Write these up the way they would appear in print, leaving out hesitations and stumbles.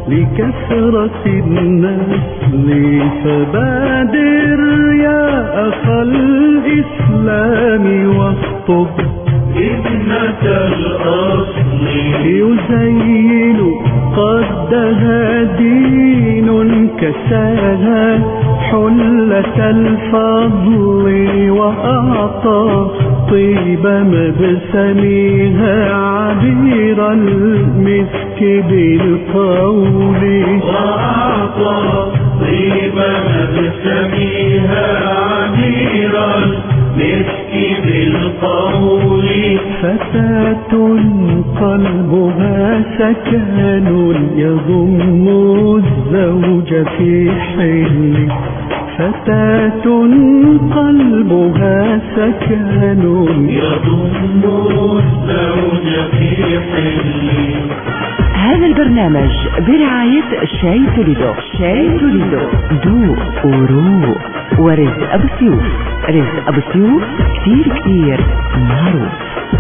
لكثرة النسل، فبادر يا أخا الإسلام واخطب ابنة الأصل. يزين قدها دين كساها حلة الفضل، وأعطى طيب مبسمها عبير المسك بالقول. وأعطى طيب مبسمها عبير المسك بالقول. فتاة قلبها سكن يضم الزوج في حل. فتاة قلبها سكن يضم الزوج في حل. هذا البرنامج برعاية شاي توليدو. شاي توليدو ذوق وروق ورزق أبو سيوف. رزق أبو سيوف كتير كتير معروف.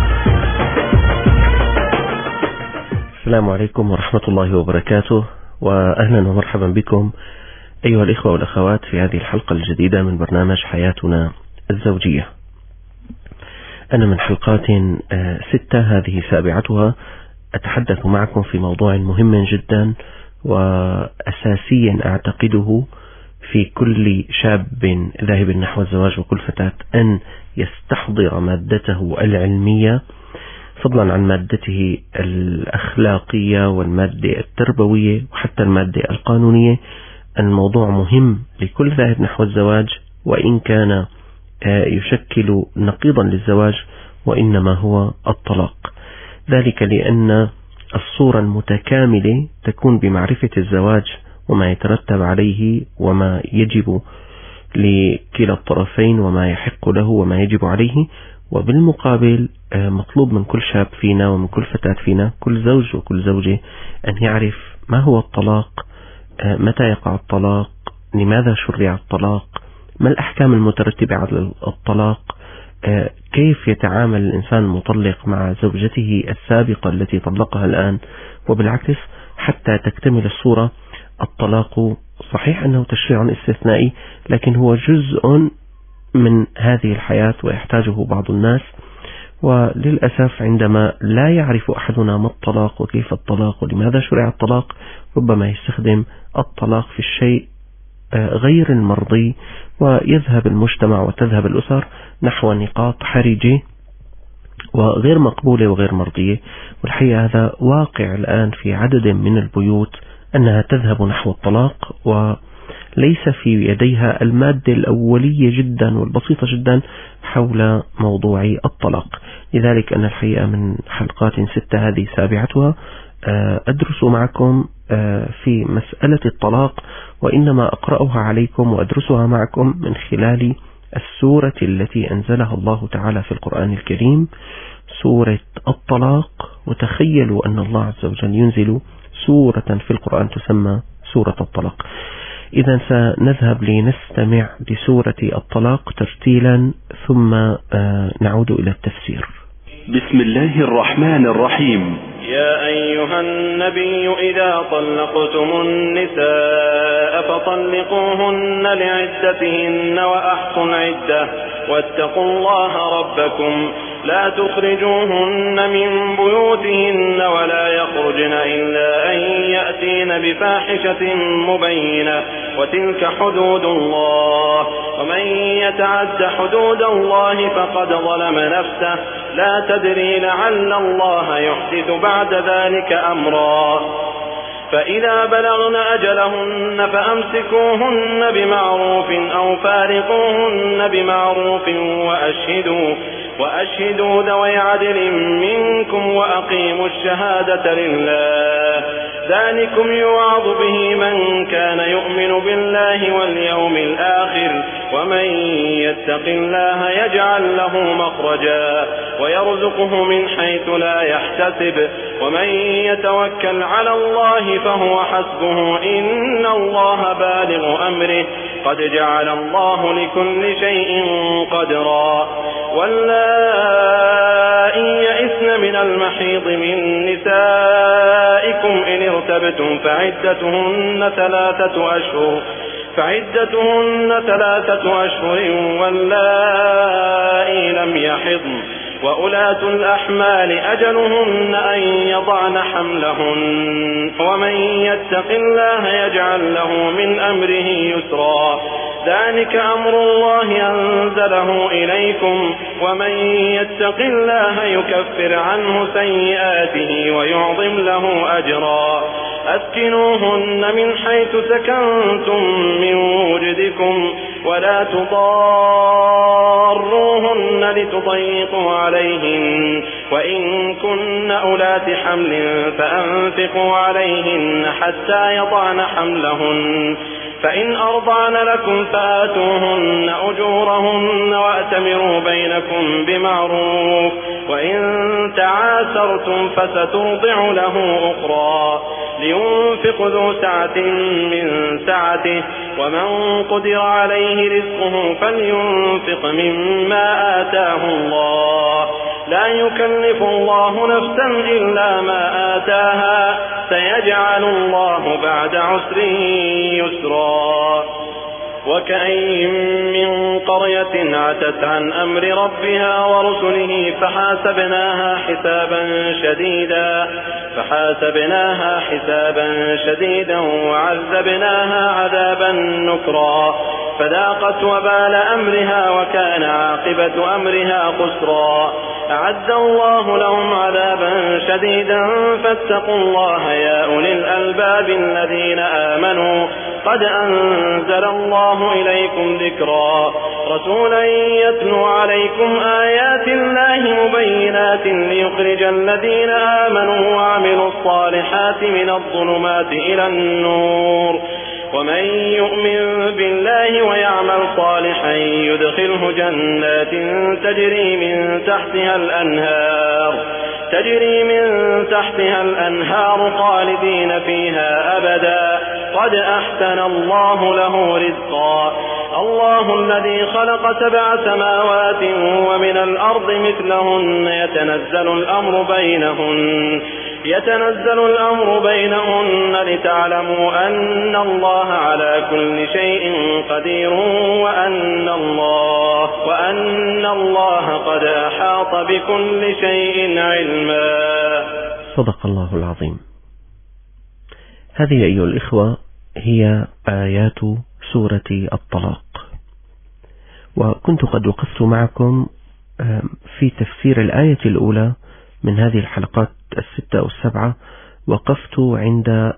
السلام عليكم ورحمة الله وبركاته، وأهلا ومرحبا بكم أيها الإخوة والأخوات في هذه الحلقة الجديدة من برنامج حياتنا الزوجية. أنا من حلقات 6 هذه سابعتها أتحدث معكم في موضوع مهم جدا وأساسي أعتقده في كل شاب ذاهب نحو الزواج وكل فتاة أن يستحضر مادته العلمية فضلا عن مادته الأخلاقية والمادة التربوية وحتى المادة القانونية. الموضوع مهم لكل ذاهب نحو الزواج، وإن كان يشكل نقيضا للزواج، وإنما هو الطلاق. ذلك لأن الصورة المتكاملة تكون بمعرفة الزواج وما يترتب عليه وما يجب لكلا الطرفين وما يحق له وما يجب عليه. وبالمقابل مطلوب من كل شاب فينا ومن كل فتاة فينا، كل زوج وكل زوجة، أن يعرف ما هو الطلاق، متى يقع الطلاق، لماذا شرع الطلاق، ما الأحكام المترتبة على الطلاق، كيف يتعامل الإنسان المطلق مع زوجته السابقة التي طلقها الآن، وبالعكس حتى تكتمل الصورة. الطلاق صحيح أنه تشريع استثنائي، لكن هو جزء من هذه الحياة ويحتاجه بعض الناس. وللأسف عندما لا يعرف أحدنا ما الطلاق وكيف الطلاق ولماذا شرع الطلاق، ربما يستخدم الطلاق في الشيء غير المرضي، ويذهب المجتمع وتذهب الأسر نحو نقاط حرجة وغير مقبولة وغير مرضية. والحقيقة هذا واقع الآن في عدد من البيوت، أنها تذهب نحو الطلاق وليس في يديها المادة الأولية جدا والبسيطة جدا حول موضوع الطلاق. لذلك أنا الحقيقة من حلقات 6 هذه سابعتها أدرس معكم في مسألة الطلاق، وإنما أقرأها عليكم وأدرسها معكم من خلال السورة التي أنزلها الله تعالى في القرآن الكريم، سورة الطلاق. وتخيلوا أن الله عز وجل ينزل سورة في القرآن تسمى سورة الطلاق. إذا سنذهب لنستمع بسورة الطلاق ترتيلا ثم نعود إلى التفسير. بسم الله الرحمن الرحيم. يا أيها النبي إذا طلقتم النساء فطلقوهن لعدتهن وأحصوا العدة واتقوا الله ربكم لا تخرجوهن من بيوتهن ولا يخرجن إلا أن يأتين بفاحشة مبينة وتلك حدود الله ومن يتعد حدود الله فقد ظلم نفسه لا تدري لعل الله يحدث بعد ذلك أمرا. فإذا بلغن أجلهن فأمسكوهن بمعروف أو فارقوهن بمعروف وأشهدوا ذوي عدل منكم وأقيموا الشهادة لله ذلكم يوعظ به من كان يؤمن بالله واليوم الآخر ومن يتق الله يجعل له مخرجا ويرزقه من حيث لا يحتسب ومن يتوكل على الله فهو حسبه إن الله بالغ أمره قد جعل الله لكل شيء قدرا. واللائي يئسن من المحيض من نسائكم نسائكم إن ارتبتم فعدتهن 3 أشهر واللائي لم يحضن وأولاة الأحمال أجلهن أن يضعن حملهن ومن يتق الله يجعل له من أمره يسرا ذلك أمر الله أنزله إليكم ومن يتق الله يكفر عنه سيئاته ويعظم له أجرا أسكنوهن من حيث سكنتم من وجدكم ولا تضاروهن لتضيقوا عليهن وإن كن أولات حمل فأنفقوا عليهن حتى يضعن حملهن فإن أرضعن لكم فآتوهن أجورهن وأتمروا بينكم بمعروف وإن تعاسرتم فسترضع له أخرى لينفق ذو سعة من سعته ومن قدر عليه رزقه فلينفق مما آتاه الله لا يكلف الله نفسا إلا ما آتاها سيجعل الله بعد عسر يسرا وكأين من قرية عتت عن أمر ربها ورسله فحاسبناها حسابا شديدا وعذبناها عذابا نكرا فذاقت وبال أمرها وكان عاقبة أمرها خسرا أعد الله لهم عذابا شديدا فاتقوا الله يا أولي الألباب الذين آمنوا قد أنزل الله إليكم ذكرا رسولا يتلو عليكم آيات الله مبينات ليخرج الذين آمنوا وعملوا الصالحات من الظلمات إلى النور ومن يؤمن بالله ويعمل صالحا يدخله جنات تجري من تحتها الأنهار خالدين فيها أبدا قد أحسن الله له رزقا الله الذي خلق 7 سماوات ومن الأرض مثلهن يتنزل الأمر بينهن لتعلموا أن الله على كل شيء قدير وأن الله قد أحاط بكل شيء علما. صدق الله العظيم. هذه أيها الإخوة هي آيات سورة الطلاق، وكنت قد وقفت معكم في تفسير الآية الأولى من هذه الحلقات 6 أو 7. وقفت عند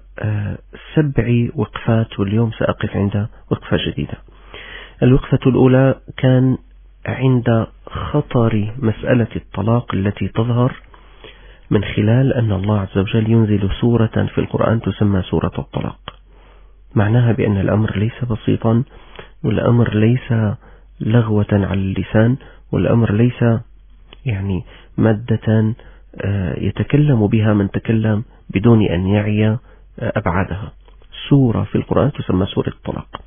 7 وقفات، واليوم سأقف عند وقفة جديدة. الوقفة الأولى كان عند خطر مسألة الطلاق التي تظهر من خلال أن الله عز وجل ينزل سورة في القرآن تسمى سورة الطلاق. معناها بأن الأمر ليس بسيطا، والأمر ليس لغوة على اللسان، والأمر ليس يعني مادة يتكلم بها من تكلم بدون أن يعي أبعادها. سورة في القرآن تسمى سورة الطلاق.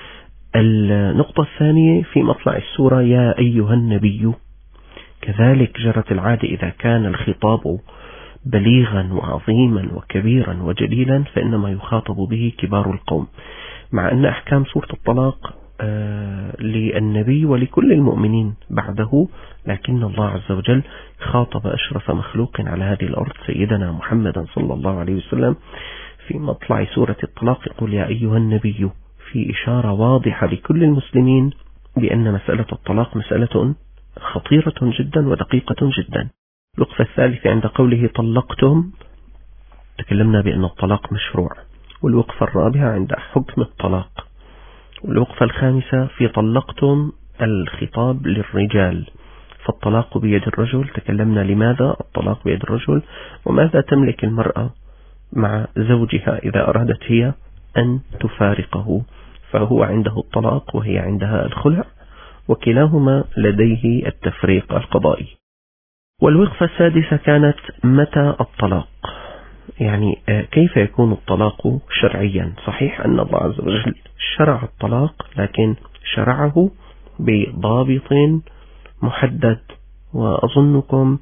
النقطة الثانية في مطلع السورة يا أيها النبي، كذلك جرت العادة إذا كان الخطاب بليغا وعظيما وكبيرا وجليلا فإنما يخاطب به كبار القوم، مع أن أحكام سورة الطلاق للنبي ولكل المؤمنين بعده، لكن الله عز وجل خاطب أشرف مخلوق على هذه الأرض سيدنا محمدا صلى الله عليه وسلم في مطلع سورة الطلاق، يقول يا أيها النبي، في إشارة واضحة لكل المسلمين بأن مسألة الطلاق مسألة خطيرة جدا ودقيقة جدا. الوقفة الثالثة عند قوله طلقتم تكلمنا بأن الطلاق مشروع، والوقفة الرابعة عند حكم الطلاق، والوقفة الخامسة في طلقتم الخطاب للرجال، فالطلاق بيد الرجل، تكلمنا لماذا الطلاق بيد الرجل وماذا تملك المرأة مع زوجها إذا أرادت هي أن تفارقه، فهو عنده الطلاق وهي عندها الخلع، وكلاهما لديه التفريق القضائي. والوقفة السادسة كانت متى الطلاق، يعني كيف يكون الطلاق شرعيا. صحيح أن الله عز وجل شرع الطلاق، لكن شرعه بضابط محدد، وأظنكم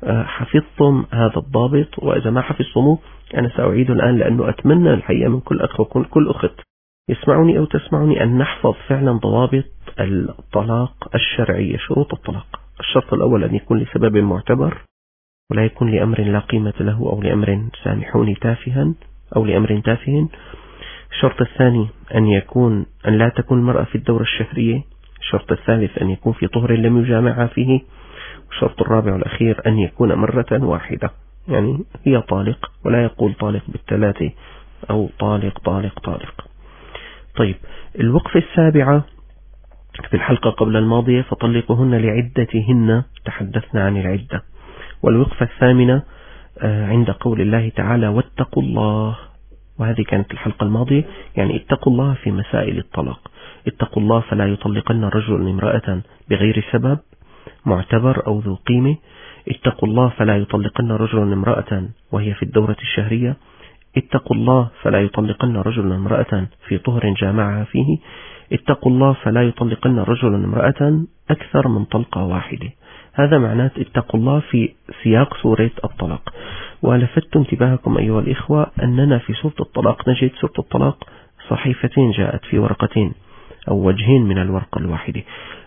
حفظتم هذا الضابط، وإذا ما حفظتموه أنا سأعيد الآن، لأنه أتمنى الحقيقة من كل أخ وكل أخت يسمعوني أو تسمعوني أن نحفظ فعلا ضوابط الطلاق الشرعية. شروط الطلاق: الشرط الأول أن يكون لسبب معتبر، ولا يكون لأمر لا قيمة له أو لأمر سامحوني تافها أو لأمر تافه. الشرط الثاني أن لا تكون المرأة في الدورة الشهرية. الشرط الثالث أن يكون في طهر لم يجامعها فيه. الشرط الرابع والأخير أن يكون مرة واحدة، يعني هي طالق، ولا يقول طالق بالثلاثة أو طالق طالق طالق. طيب، الوقفة السابعة في الحلقة قبل الماضية: فطلقوهن لعدتهن، تحدثنا عن العدة. والوقفة الثامنة عند قول الله تعالى: واتقوا الله، وهذه كانت الحلقة الماضية، يعني اتقوا الله في مسائل الطلاق. اتقوا الله فلا يطلقن رجل امرأة بغير سبب معتبر أو ذو قيمة. اتقوا الله فلا يطلقن رجل امرأة وهي في الدورة الشهرية. اتقوا الله فلا يطلقن رجل امرأة في طهر جامعها فيه. اتقوا الله فلا يطلقن رجل امرأة أكثر من طلقة واحدة. هذا معناه اتقوا الله في سياق سورة الطلاق. ولفت انتباهكم أيها الإخوة أننا في سورة الطلاق نجد سورة الطلاق صحيفتين جاءت في ورقتين أو وجهين من الورقة الواحدة.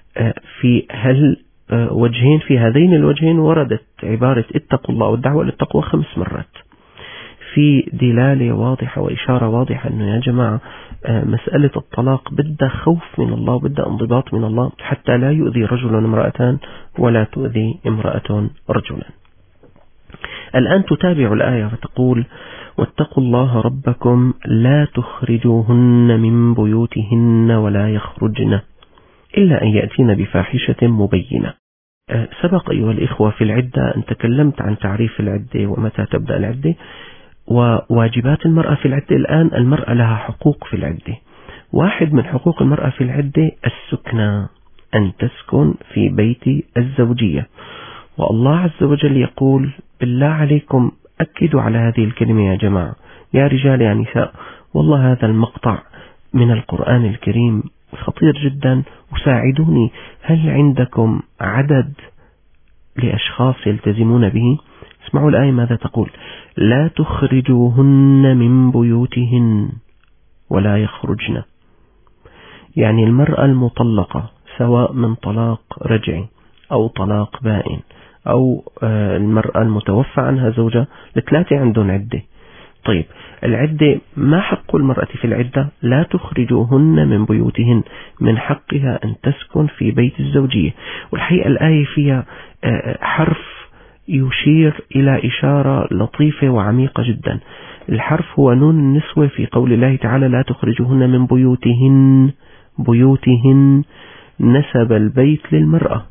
وجهين في هذين الوجهين وردت عبارة اتقوا الله والدعوة للتقوى 5 مرات. في دلالة واضحة وإشارة واضحة أنه يا جماعة مسألة الطلاق بدها خوف من الله وبدها انضباط من الله، حتى لا يؤذي رجل امرأتان ولا تؤذي امرأة رجلا. الآن تتابع الآية فتقول: واتقوا الله ربكم لا تخرجوهن من بيوتهن ولا يخرجن إلا أن يأتين بفاحشة مبينة. سبق أيها الإخوة في العدة أن تكلمت عن تعريف العدة ومتى تبدأ العدة وواجبات المرأة في العدة. الآن المرأة لها حقوق في العدة. واحد من حقوق المرأة في العدة السكنى، أن تسكن في بيت الزوجية. والله عز وجل يقول: بالله عليكم أكدوا على هذه الكلمة يا جماعة، يا رجال يا نساء، والله هذا المقطع من القرآن الكريم خطير جدا، وساعدوني، هل عندكم عدد لأشخاص يلتزمون به؟ اسمعوا الآية ماذا تقول: لا تخرجوهن من بيوتهن ولا يخرجن. يعني المرأة المطلقة سواء من طلاق رجعي أو طلاق بائن أو المرأة المتوفى عنها زوجة، الثلاثة عندهم عدة. طيب، العدة ما حق المرأة في العدة؟ لا تخرجوهن من بيوتهن، من حقها أن تسكن في بيت الزوجية. والحقيقة الآية فيها حرف يشير إلى إشارة لطيفة وعميقة جدا. الحرف هو نون النسوة في قول الله تعالى: لا تخرجوهن من بيوتهن. بيوتهن نسب البيت للمرأة،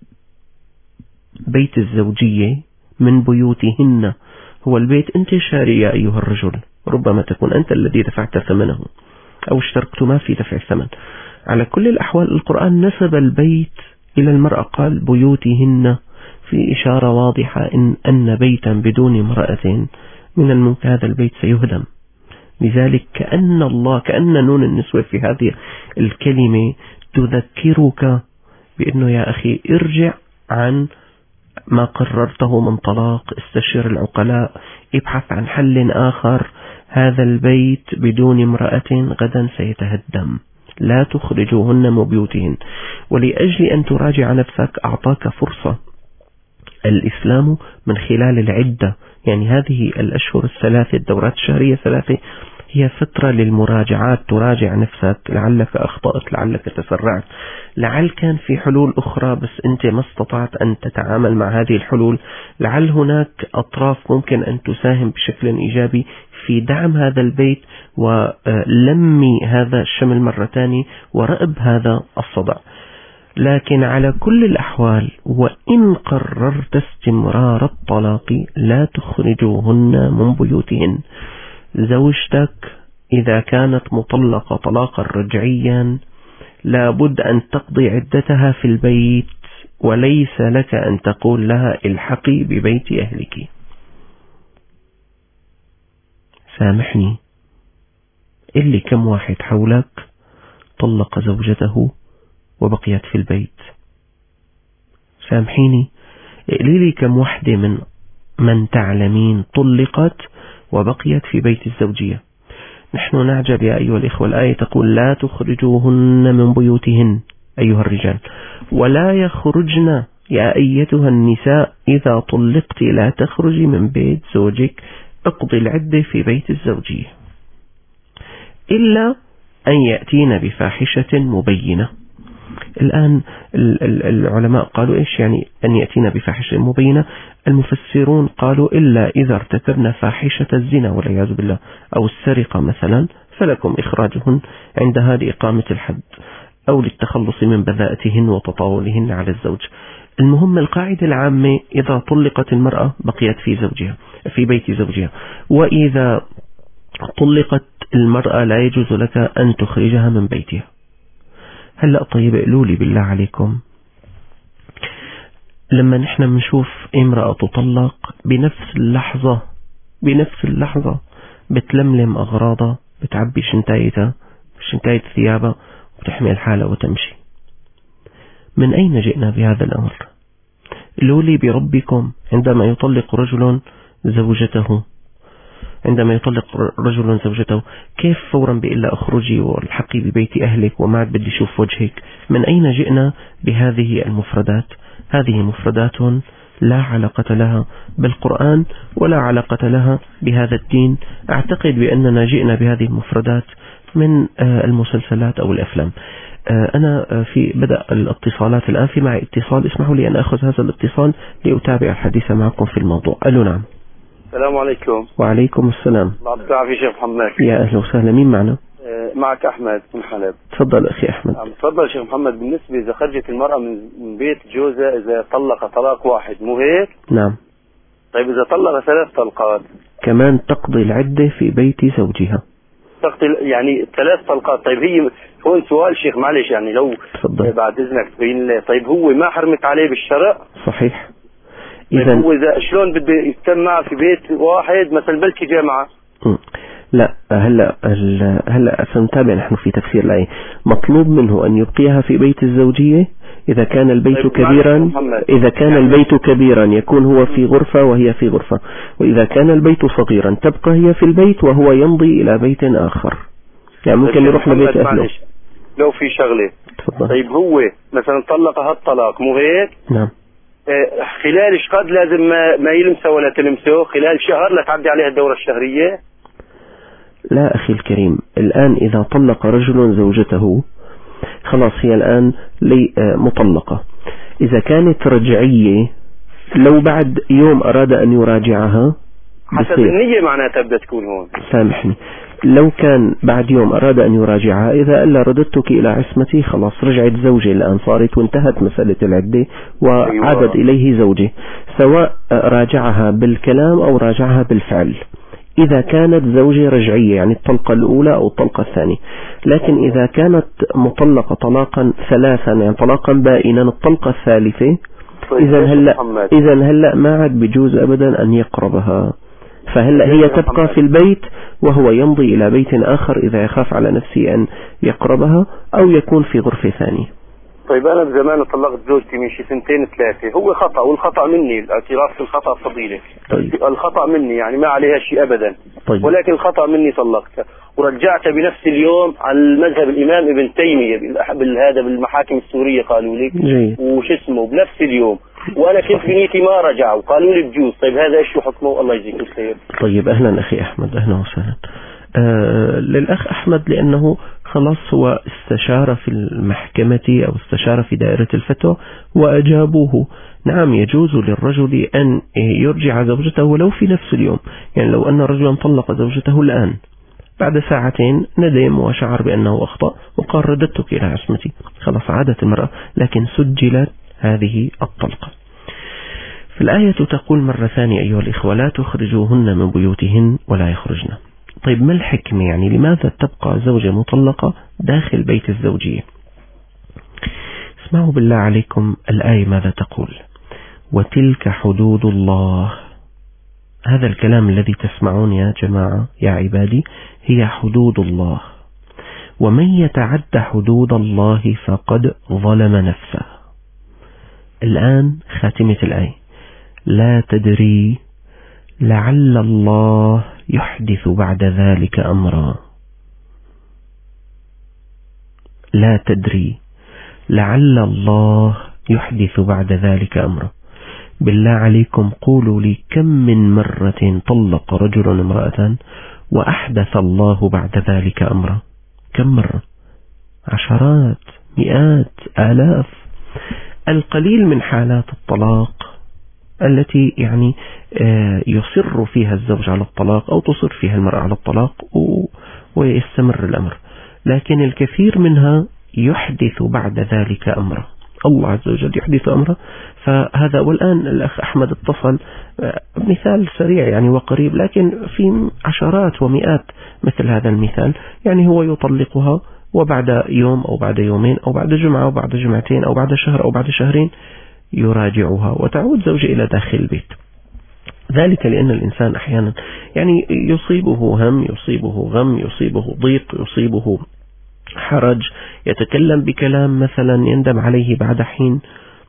بيت الزوجية من بيوتهن هو البيت أنت شاري يا أيها الرجل، ربما تكون أنت الذي دفعت ثمنه أو اشتركتما في دفع الثمن. على كل الأحوال القرآن نسب البيت إلى المرأة، قال بيوتهن، في إشارة واضحة أن بيتا بدون امرأة من الممكن هذا البيت سيهدم. لذلك كأن نون النسوة في هذه الكلمة تذكرك بأنه يا أخي ارجع عن ما قررته من طلاق، استشير العقلاء، ابحث عن حل آخر. هذا البيت بدون امرأة غدا سيتهدم. لا تخرجوهن من بيوتهن. ولأجل أن تراجع نفسك أعطاك فرصة الإسلام من خلال العدة، يعني هذه الأشهر الثلاثة، الدورات الشهرية 3 هي فترة للمراجعات، تراجع نفسك، لعلك أخطأت، لعلك تسرعت، لعل كان في حلول أخرى بس أنت ما استطعت أن تتعامل مع هذه الحلول، لعل هناك أطراف ممكن أن تساهم بشكل إيجابي في دعم هذا البيت ولمي هذا الشمل مرة ثانية ورأب هذا الصدع. لكن على كل الأحوال وإن قررت استمرار الطلاق لا تخرجوهن من بيوتهن. زوجتك إذا كانت مطلقة طلاقا رجعيا لابد أن تقضي عدتها في البيت، وليس لك أن تقول لها الحقي ببيت أهلك. سامحني، اللي كم واحد حولك طلق زوجته وبقيت في البيت؟ سامحيني، اقلي لي كم وحدة من تعلمين طلقت وبقيت في بيت الزوجية. نحن نعجب يا أيها الإخوة، الآية تقول لا تخرجوهن من بيوتهن أيها الرجال، ولا يخرجن يا أيتها النساء إذا طلقت لا تخرجي من بيت زوجك، اقضي العدة في بيت الزوجية، إلا أن يأتين بفاحشة مبينة. الآن العلماء قالوا إيش يعني أن يأتين بفاحشة مبينة؟ المفسرون قالوا إلا إذا ارتكبنا فاحشة الزنا والعياذ بالله أو السرقة مثلا، فلكم إخراجهن عندها لإقامة الحد أو للتخلص من بذاءتهن وتطاولهن على الزوج. المهم القاعدة العامة إذا طلقت المرأة بقيت في بيت زوجها، وإذا طلقت المرأة لا يجوز لك أن تخرجها من بيتها. هلأ طيب قولوا لي بالله عليكم، لما نحن بنشوف امرأة تطلق بنفس اللحظة بتلملم أغراضها، بتعبي شنتاية ثيابها وتحمل حالها وتمشي، من أين جئنا بهذا الأمر؟ قولوا لي بربكم، عندما يطلق رجل زوجته كيف فورا بإلا أخرجي والحقي ببيت أهلك وما عاد بدي أشوف وجهك؟ من أين جئنا بهذه المفردات؟ هذه مفردات لا علاقة لها بالقرآن ولا علاقة لها بهذا الدين. أعتقد بأننا جئنا بهذه المفردات من المسلسلات أو الأفلام. أنا في بدأ الاتصالات الآن، في معي اتصال، اسمحوا لي أن أخذ هذا الاتصال لأتابع الحديث معكم في الموضوع. ألو نعم. السلام عليكم. وعليكم السلام. الله يعافيك شيخ محمد. يا أهلا وسهلا، مين معنا؟ معك أحمد من حلب. تفضل أخي أحمد. تفضل شيخ محمد. بالنسبة إذا خرجت المرأة من بيت جوزها إذا طلق طلاق واحد، مو هيك؟ نعم. طيب إذا طلق 3 طلقات كمان تقضي العدة في بيت زوجها. تقضي يعني 3 طلقات. طيب هي هون سؤال شيخ معلش، يعني لو تفضل. بعد إذنك تبين لي، طيب هو ما حرمت عليه بالشرع؟ صحيح. طيب هو إذا شلون بده يتم معه في بيت واحد مثلا بلكي جامعة؟ لا، هلا سنتابع نحن في تفسير الآية. مطلوب منه أن يبقيها في بيت الزوجية إذا كان البيت طيب كبيرا. إذا كان البيت كبيرا يكون هو في غرفة وهي في غرفة، وإذا كان البيت صغيرا تبقى هي في البيت وهو يمضي إلى بيت آخر، يعني ممكن يروح لبيت أهله. لو في شغلة. تفضل. طيب هو مثلا طلق هالطلاق، مو هيك؟ نعم. خلال ايش قد لازم ما يلمسه ولا تلمسه؟ خلال شهر لا تعدي عليها الدورة الشهرية؟ لا أخي الكريم، الآن إذا طلق رجل زوجته خلاص هي الآن مطلقة. إذا كانت رجعية لو بعد يوم أراد أن يراجعها حسب النية معناتها بدها تكون هون. سامحني، لو كان بعد يوم أراد أن يراجعها، إذا ألا رددتك إلى عصمتي خلاص رجعت زوجي الآن، صارت وانتهت مسألة العدة وعادت إليه زوجي، سواء راجعها بالكلام أو راجعها بالفعل. إذا كانت زوجة رجعية يعني الطلقة الأولى أو الطلقة الثانية. لكن إذا كانت مطلقة طلاقا 3 يعني طلاقا بائنا الطلقة الثالثة، إذا هلأ ما عاد بجوز أبدا أن يقربها، فهلأ هي تبقى في البيت وهو يمضي إلى بيت آخر إذا يخاف على نفسه أن يقربها أو يكون في غرفة ثانية. طيب أنا بزمان طلقت زوجتي من شي 2 3، هو خطأ، والخطأ مني، الاعتراف في الخطأ فضيلة. طيب. الخطأ مني يعني ما عليها شيء أبدا. طيب. ولكن الخطأ مني طلقتها ورجعتها بنفس اليوم على المذهب الإمام ابن تيمية هذا بالمحاكم السورية قالوا لي. جيد. وش اسمه بنفس اليوم، وأنا كنت بنيتي ما رجع وقالوا لي بجوز. طيب هذا إيش حكمه؟ الله يجزيك الخير. طيب أهلا أخي أحمد، أهلا وسهلا. للأخ أحمد لأنه خلاص هو استشار في المحكمة أو استشار في دائرة الفتوى وأجابوه. نعم يجوز للرجل أن يرجع زوجته ولو في نفس اليوم، يعني لو أن رجلا طلق زوجته الآن بعد 2 ساعات ندم وشعر بأنه أخطأ وقال رددتك إلى عصمتي، خلاص عادت المرأة، لكن سجلت هذه الطلقة. في الآية تقول مرة ثانية أيها الإخوة لا تخرجوهن من بيوتهن ولا يخرجن. طيب ما الحكمة؟ يعني لماذا تبقى زوجة مطلقة داخل بيت الزوجية؟ اسمعوا بالله عليكم الآية ماذا تقول: وتلك حدود الله. هذا الكلام الذي تسمعون يا جماعة يا عبادي هي حدود الله، ومن يتعد حدود الله فقد ظلم نفسه. الآن خاتمة الآية: لا تدري لعل الله يحدث بعد ذلك أمرا. لا تدري لعل الله يحدث بعد ذلك أمرا. بالله عليكم قولوا لي كم من مرة طلق رجل امرأة وأحدث الله بعد ذلك أمرا؟ كم مرة؟ عشرات، مئات، آلاف. القليل من حالات الطلاق التي يعني يصر فيها الزوج على الطلاق أو تصر فيها المرأة على الطلاق ويستمر الأمر، لكن الكثير منها يحدث بعد ذلك أمره. الله عز وجل يحدث أمره. فهذا، والآن الأخ أحمد اتصل مثال سريع يعني وقريب، لكن في عشرات ومئات مثل هذا المثال. يعني هو يطلقها وبعد يوم أو بعد يومين أو بعد جمعة أو بعد جمعتين أو بعد شهر أو بعد شهرين يراجعها وتعود زوجة إلى داخل البيت. ذلك لأن الإنسان أحيانا يعني يصيبه هم، يصيبه غم، يصيبه ضيق، يصيبه حرج، يتكلم بكلام مثلا يندم عليه بعد حين.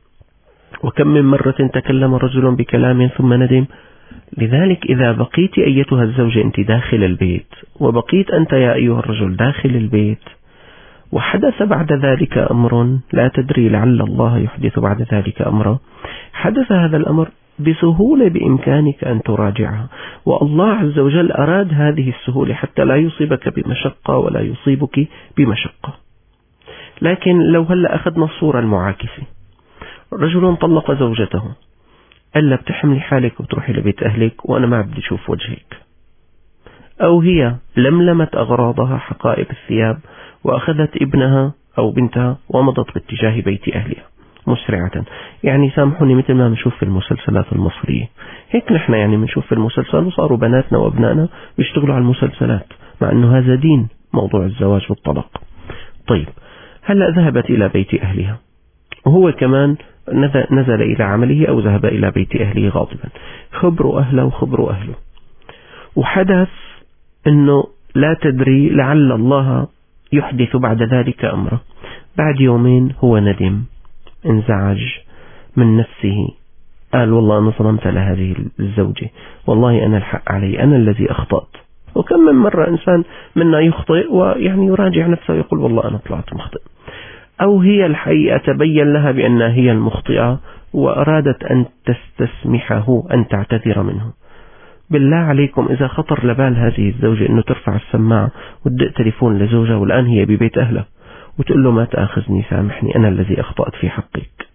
وكم من مرة تكلم رجل بكلام ثم ندم. لذلك إذا بقيت أيتها الزوجة أنت داخل البيت، وبقيت أنت يا أيها الرجل داخل البيت، وحدث بعد ذلك أمر لا تدري لعل الله يحدث بعد ذلك أمرا، حدث هذا الأمر بسهولة بإمكانك أن تراجعها. والله عز وجل أراد هذه السهولة حتى لا يصيبك بمشقة ولا يصيبك بمشقة. لكن لو هلأ أخذنا الصورة المعاكسة، رجل طلق زوجته، ألا بتحملي حالك وبتروحي لبيت أهلك وأنا ما بدي أشوف وجهك. أو هي لملمت أغراضها حقائب الثياب وأخذت ابنها أو بنتها ومضت باتجاه بيت أهلها مسرعة. يعني سامحوني، مثل ما بنشوف في المسلسلات المصرية، هيك نحن يعني بنشوف في المسلسل، وصاروا بناتنا وابنائنا بيشتغلوا على المسلسلات، مع أنه هذا دين موضوع الزواج والطلاق. طيب هلأ ذهبت إلى بيت أهلها، وهو كمان نزل إلى عمله أو ذهب إلى بيت أهله غاضبا. خبروا أهله وخبروا أهله، وحدث أنه لا تدري لعل الله يحدث بعد ذلك أمره. بعد يومين هو ندم، انزعج من نفسه، قال والله أنا ظلمت لهذه الزوجة، والله أنا الحق علي، أنا الذي أخطأت. وكم من مرة إنسان منا يخطئ ويعني يراجع نفسه ويقول والله أنا طلعت مخطئ. أو هي الحقيقة تبين لها بأنها هي المخطئة وأرادت أن تستسمحه، أن تعتذر منه. بالله عليكم إذا خطر لبال هذه الزوجة أنه ترفع السماعة وتدق تليفون لزوجها والآن هي ببيت أهله وتقول له ما تأخذني، سامحني، أنا الذي أخطأت في حقك،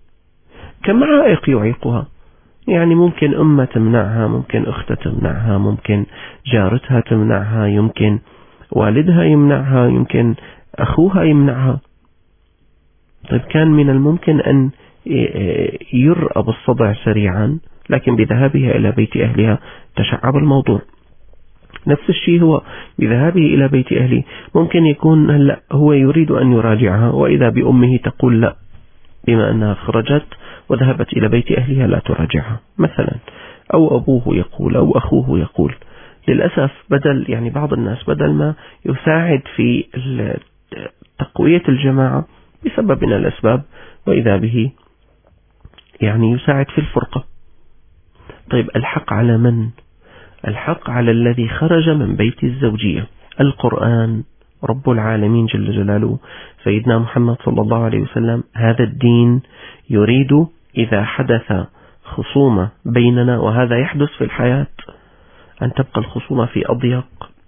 كم عائق يعيقها. يعني ممكن أمة تمنعها، ممكن أختها تمنعها، ممكن جارتها تمنعها، يمكن والدها يمنعها، يمكن أخوها يمنعها. طيب كان من الممكن أن يرأى بالصدع سريعا، لكن بذهابها إلى بيت أهلها تشعب الموضوع. نفس الشيء هو بذهابه إلى بيت أهله، ممكن يكون هلأ هو يريد أن يراجعها وإذا بأمه تقول لا، بما أنها خرجت وذهبت إلى بيت أهلها لا تراجعها مثلا، أو أبوه يقول أو أخوه يقول. للأسف بدل بعض الناس بدل ما يساعد في تقوية الجماعة بسبب من الأسباب، وإذا به يساعد في الفرقة. طيب الحق على من؟ الحق على الذي خرج من بيت الزوجية. القرآن، رب العالمين جل جلاله، سيدنا محمد صلى الله عليه وسلم، هذا الدين يريد إذا حدث خصومة بيننا، وهذا يحدث في الحياة، أن تبقى الخصومة في أضيق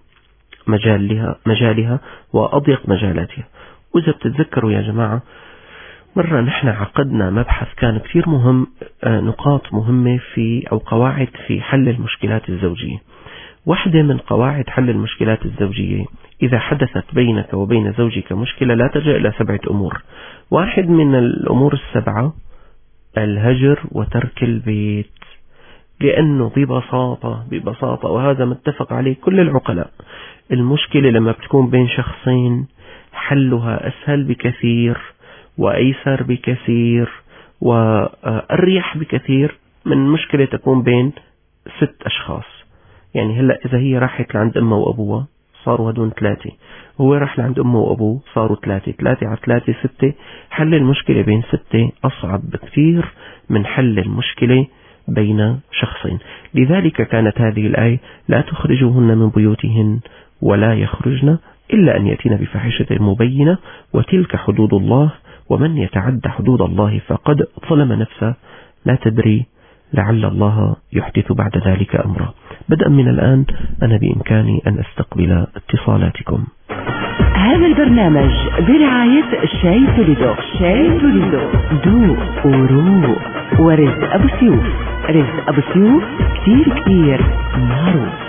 مجالها وأضيق مجالاتها. وإذا بتتذكروا يا جماعة، مرة نحن عقدنا مبحث كان كثير مهم، نقاط مهمة أو قواعد في حل المشكلات الزوجية. واحدة من قواعد حل المشكلات الزوجية، إذا حدثت بينك وبين زوجك مشكلة لا تلجأ إلى 7 أمور. واحد من الأمور ال7 الهجر وترك البيت، لأنه ببساطة وهذا متفق عليه كل العقلاء، المشكلة لما بتكون بين شخصين حلها أسهل بكثير وأيسر بكثير وأريح بكثير من مشكلة تكون بين 6 أشخاص. يعني هلأ إذا هي راحت لعند أمه وأبوها صاروا هدون 3، هو راح لعند أمه وأبوه صاروا 3 على 3 6. حل المشكلة بين 6 أصعب بكثير من حل المشكلة بين شخصين. لذلك كانت هذه الآية: لا تخرجوهن من بيوتهن ولا يخرجن إلا أن يأتين بفاحشة مبينة وتلك حدود الله ومن يتعد حدود الله فقد ظلم نفسه لا تدري لعل الله يحدث بعد ذلك أمرا. بدءا من الآن أنا بإمكاني أن أستقبل اتصالاتكم. هذا البرنامج برعاية شاي توليدو. شاي توليدو دو ورو ورزق أبو سيوف. رزق أبو سيوف كتير معروف.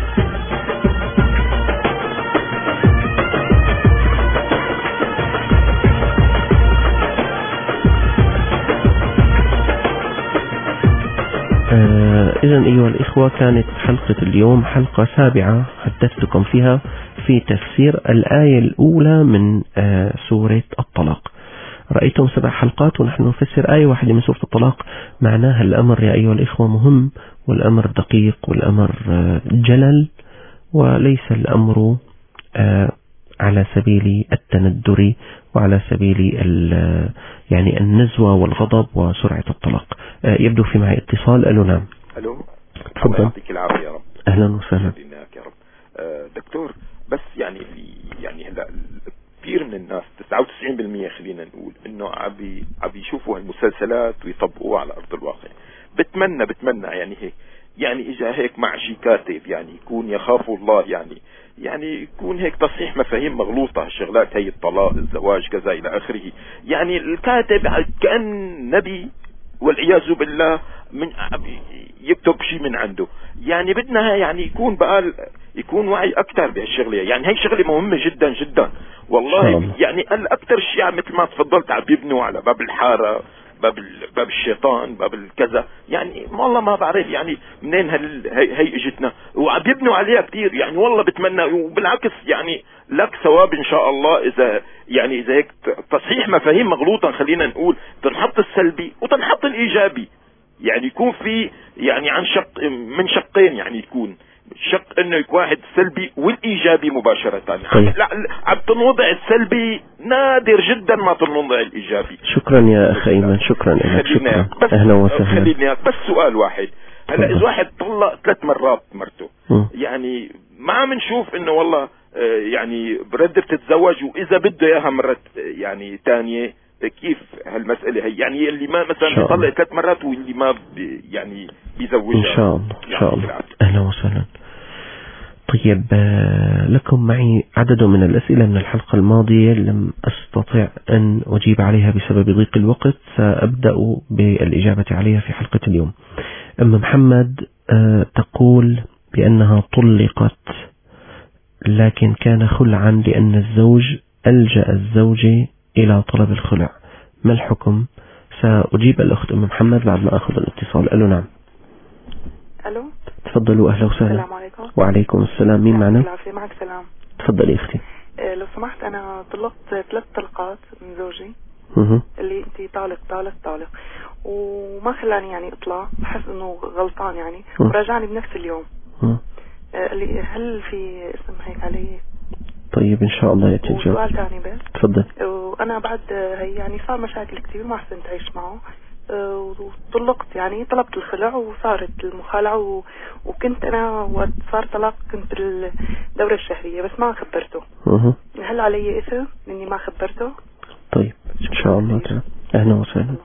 إذن أيها الإخوة، كانت حلقة اليوم حلقة 7 حدثتكم فيها في تفسير الآية الأولى من سورة الطلاق. رأيتم 7 حلقات ونحن نفسر آية واحدة من سورة الطلاق. معناها الأمر يا أيها الإخوة مهم، والأمر دقيق، والأمر جلل، وليس الأمر على سبيل التندر وعلى سبيل يعني النزوة والغضب وسرعة الطلاق. يبدو في معي اتصال. ألو. نعم. ألو. تفضل. الله يعطيك العافية يا رب. أهلا وسهلا. يا رب. دكتور، بس يعني هلا كثير من الناس 99% خلينا نقول انه عبي يشوفوا هالمسلسلات ويطبقوها على ارض الواقع. بتمنى يعني اجا هيك مع شي كاتب يعني يكون يخاف الله، يعني يكون هيك تصحيح مفاهيم مغلوطة، الشغلات هي الطلاق، الزواج، كذا الى اخره. يعني الكاتب كأن نبي والعياذ بالله من يكتب شيء من عنده. يعني بدنا يعني يكون وعي اكثر بهالشغله. يعني هي شغله مهمه جدا جدا والله. يعني الاكثر شيء مثل ما تفضلت عم بيبنوا على باب الحاره، باب الشيطان، باب الكذا. يعني والله ما بعرف يعني منين هي اجتنا، وعم بيبنوا عليها كثير. يعني والله بتمنى، وبالعكس يعني لك ثواب ان شاء الله اذا هيك تصحيح مفاهيم مغلوطه، خلينا نقول تنحط السلبي وتنحط الايجابي. يعني يكون في يعني من شقين، يعني يكون شق انه يكون واحد سلبي والايجابي مباشره. عم تنوضع السلبي نادر جدا ما تنوضع الايجابي. شكرا يا اخ ايمن، شكرا لك. شكرا. اهلا وسهلا. خليني بس سؤال واحد. هلا اذا واحد طلق 3 مرات مرته، يعني ما عم نشوف انه والله يعني برد بتتزوج، واذا بده اياها مرة يعني ثانيه، كيف هالمسألة هي؟ يعني اللي ما مثلا بيطلق 3 مرات واللي ما يعني بيزوجها ان شاء الله. ان شاء الله. اهلا وسهلا. طيب، لكم معي عدد من الأسئلة من الحلقة الماضية لم أستطع أن أجيب عليها بسبب ضيق الوقت، سأبدأ بالإجابة عليها في حلقة اليوم. أم محمد تقول بأنها طلقت لكن كان خلعا لأن الزوج ألجأ الزوجة إلى طلب الخلع، ما الحكم؟ سأجيب الأخت أم محمد بعد ما أخذ الاتصال. ألو. نعم. ألو. تفضلوا. أهلا وسهلا. السلام عليكم. وعليكم السلام. مين معنا؟ معك سلام. تفضلي أختي. لو سمحت، أنا طلقت 3 طلقات من زوجي اللي أنت طالق وما خلاني يعني أطلع، بحس إنه غلطان يعني، وراجعني بنفس اليوم. اللي هل في اسم هيك علي؟ طيب إن شاء الله يأتي الجواب. سؤال ثاني بس. تفضل. وأنا بعد هي يعني صار مشاكل كتير ما حسنت أعيش معه، وطلقت يعني طلبت الخلع وصارت المخالعة، وكنت أنا وقت صار طلاق كنت الدورة الشهرية بس ما خبرته. هل علي إثم إني ما خبرته؟ طيب إن شاء الله تعالى. أهلا وسهلا.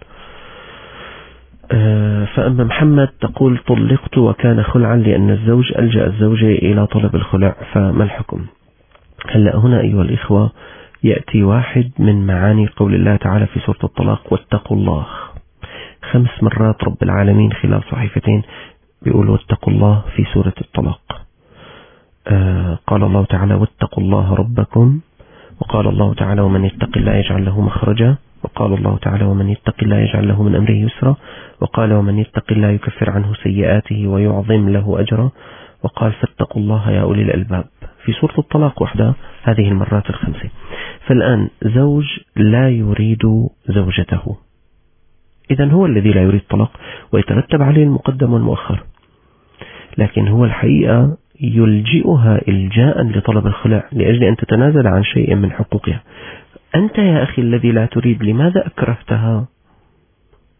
فأما محمد تقول طلقت وكان خلعا لأن الزوج ألجأ الزوجة إلى طلب الخلع، فما الحكم؟ هلأ هنا أيها الإخوة يأتي واحد من معاني قول الله تعالى في سورة الطلاق: واتقوا الله. 5 مرات رب العالمين خلال صحيفتين بيقولوا واتقوا الله في سورة الطلاق. قال الله تعالى: واتقوا الله ربكم، وقال الله تعالى: ومن يتق الله يجعل له مخرجا، وقال الله تعالى: ومن يتق الله يجعل له من أمره يسرا، وقال: ومن يتق الله يكفر عنه سيئاته ويعظم له أجرا، وقال: فاتقوا الله يا أولي الألباب. في سورة الطلاق وحدها هذه المرات ال5. فالآن زوج لا يريد زوجته، إذن هو الذي لا يريد الطلاق ويترتب عليه المقدم والمؤخر، لكن هو الحقيقة يلجئها إلجاء لطلب الخلع لأجل أن تتنازل عن شيء من حقوقها. أنت يا أخي الذي لا تريد، لماذا أكرهتها؟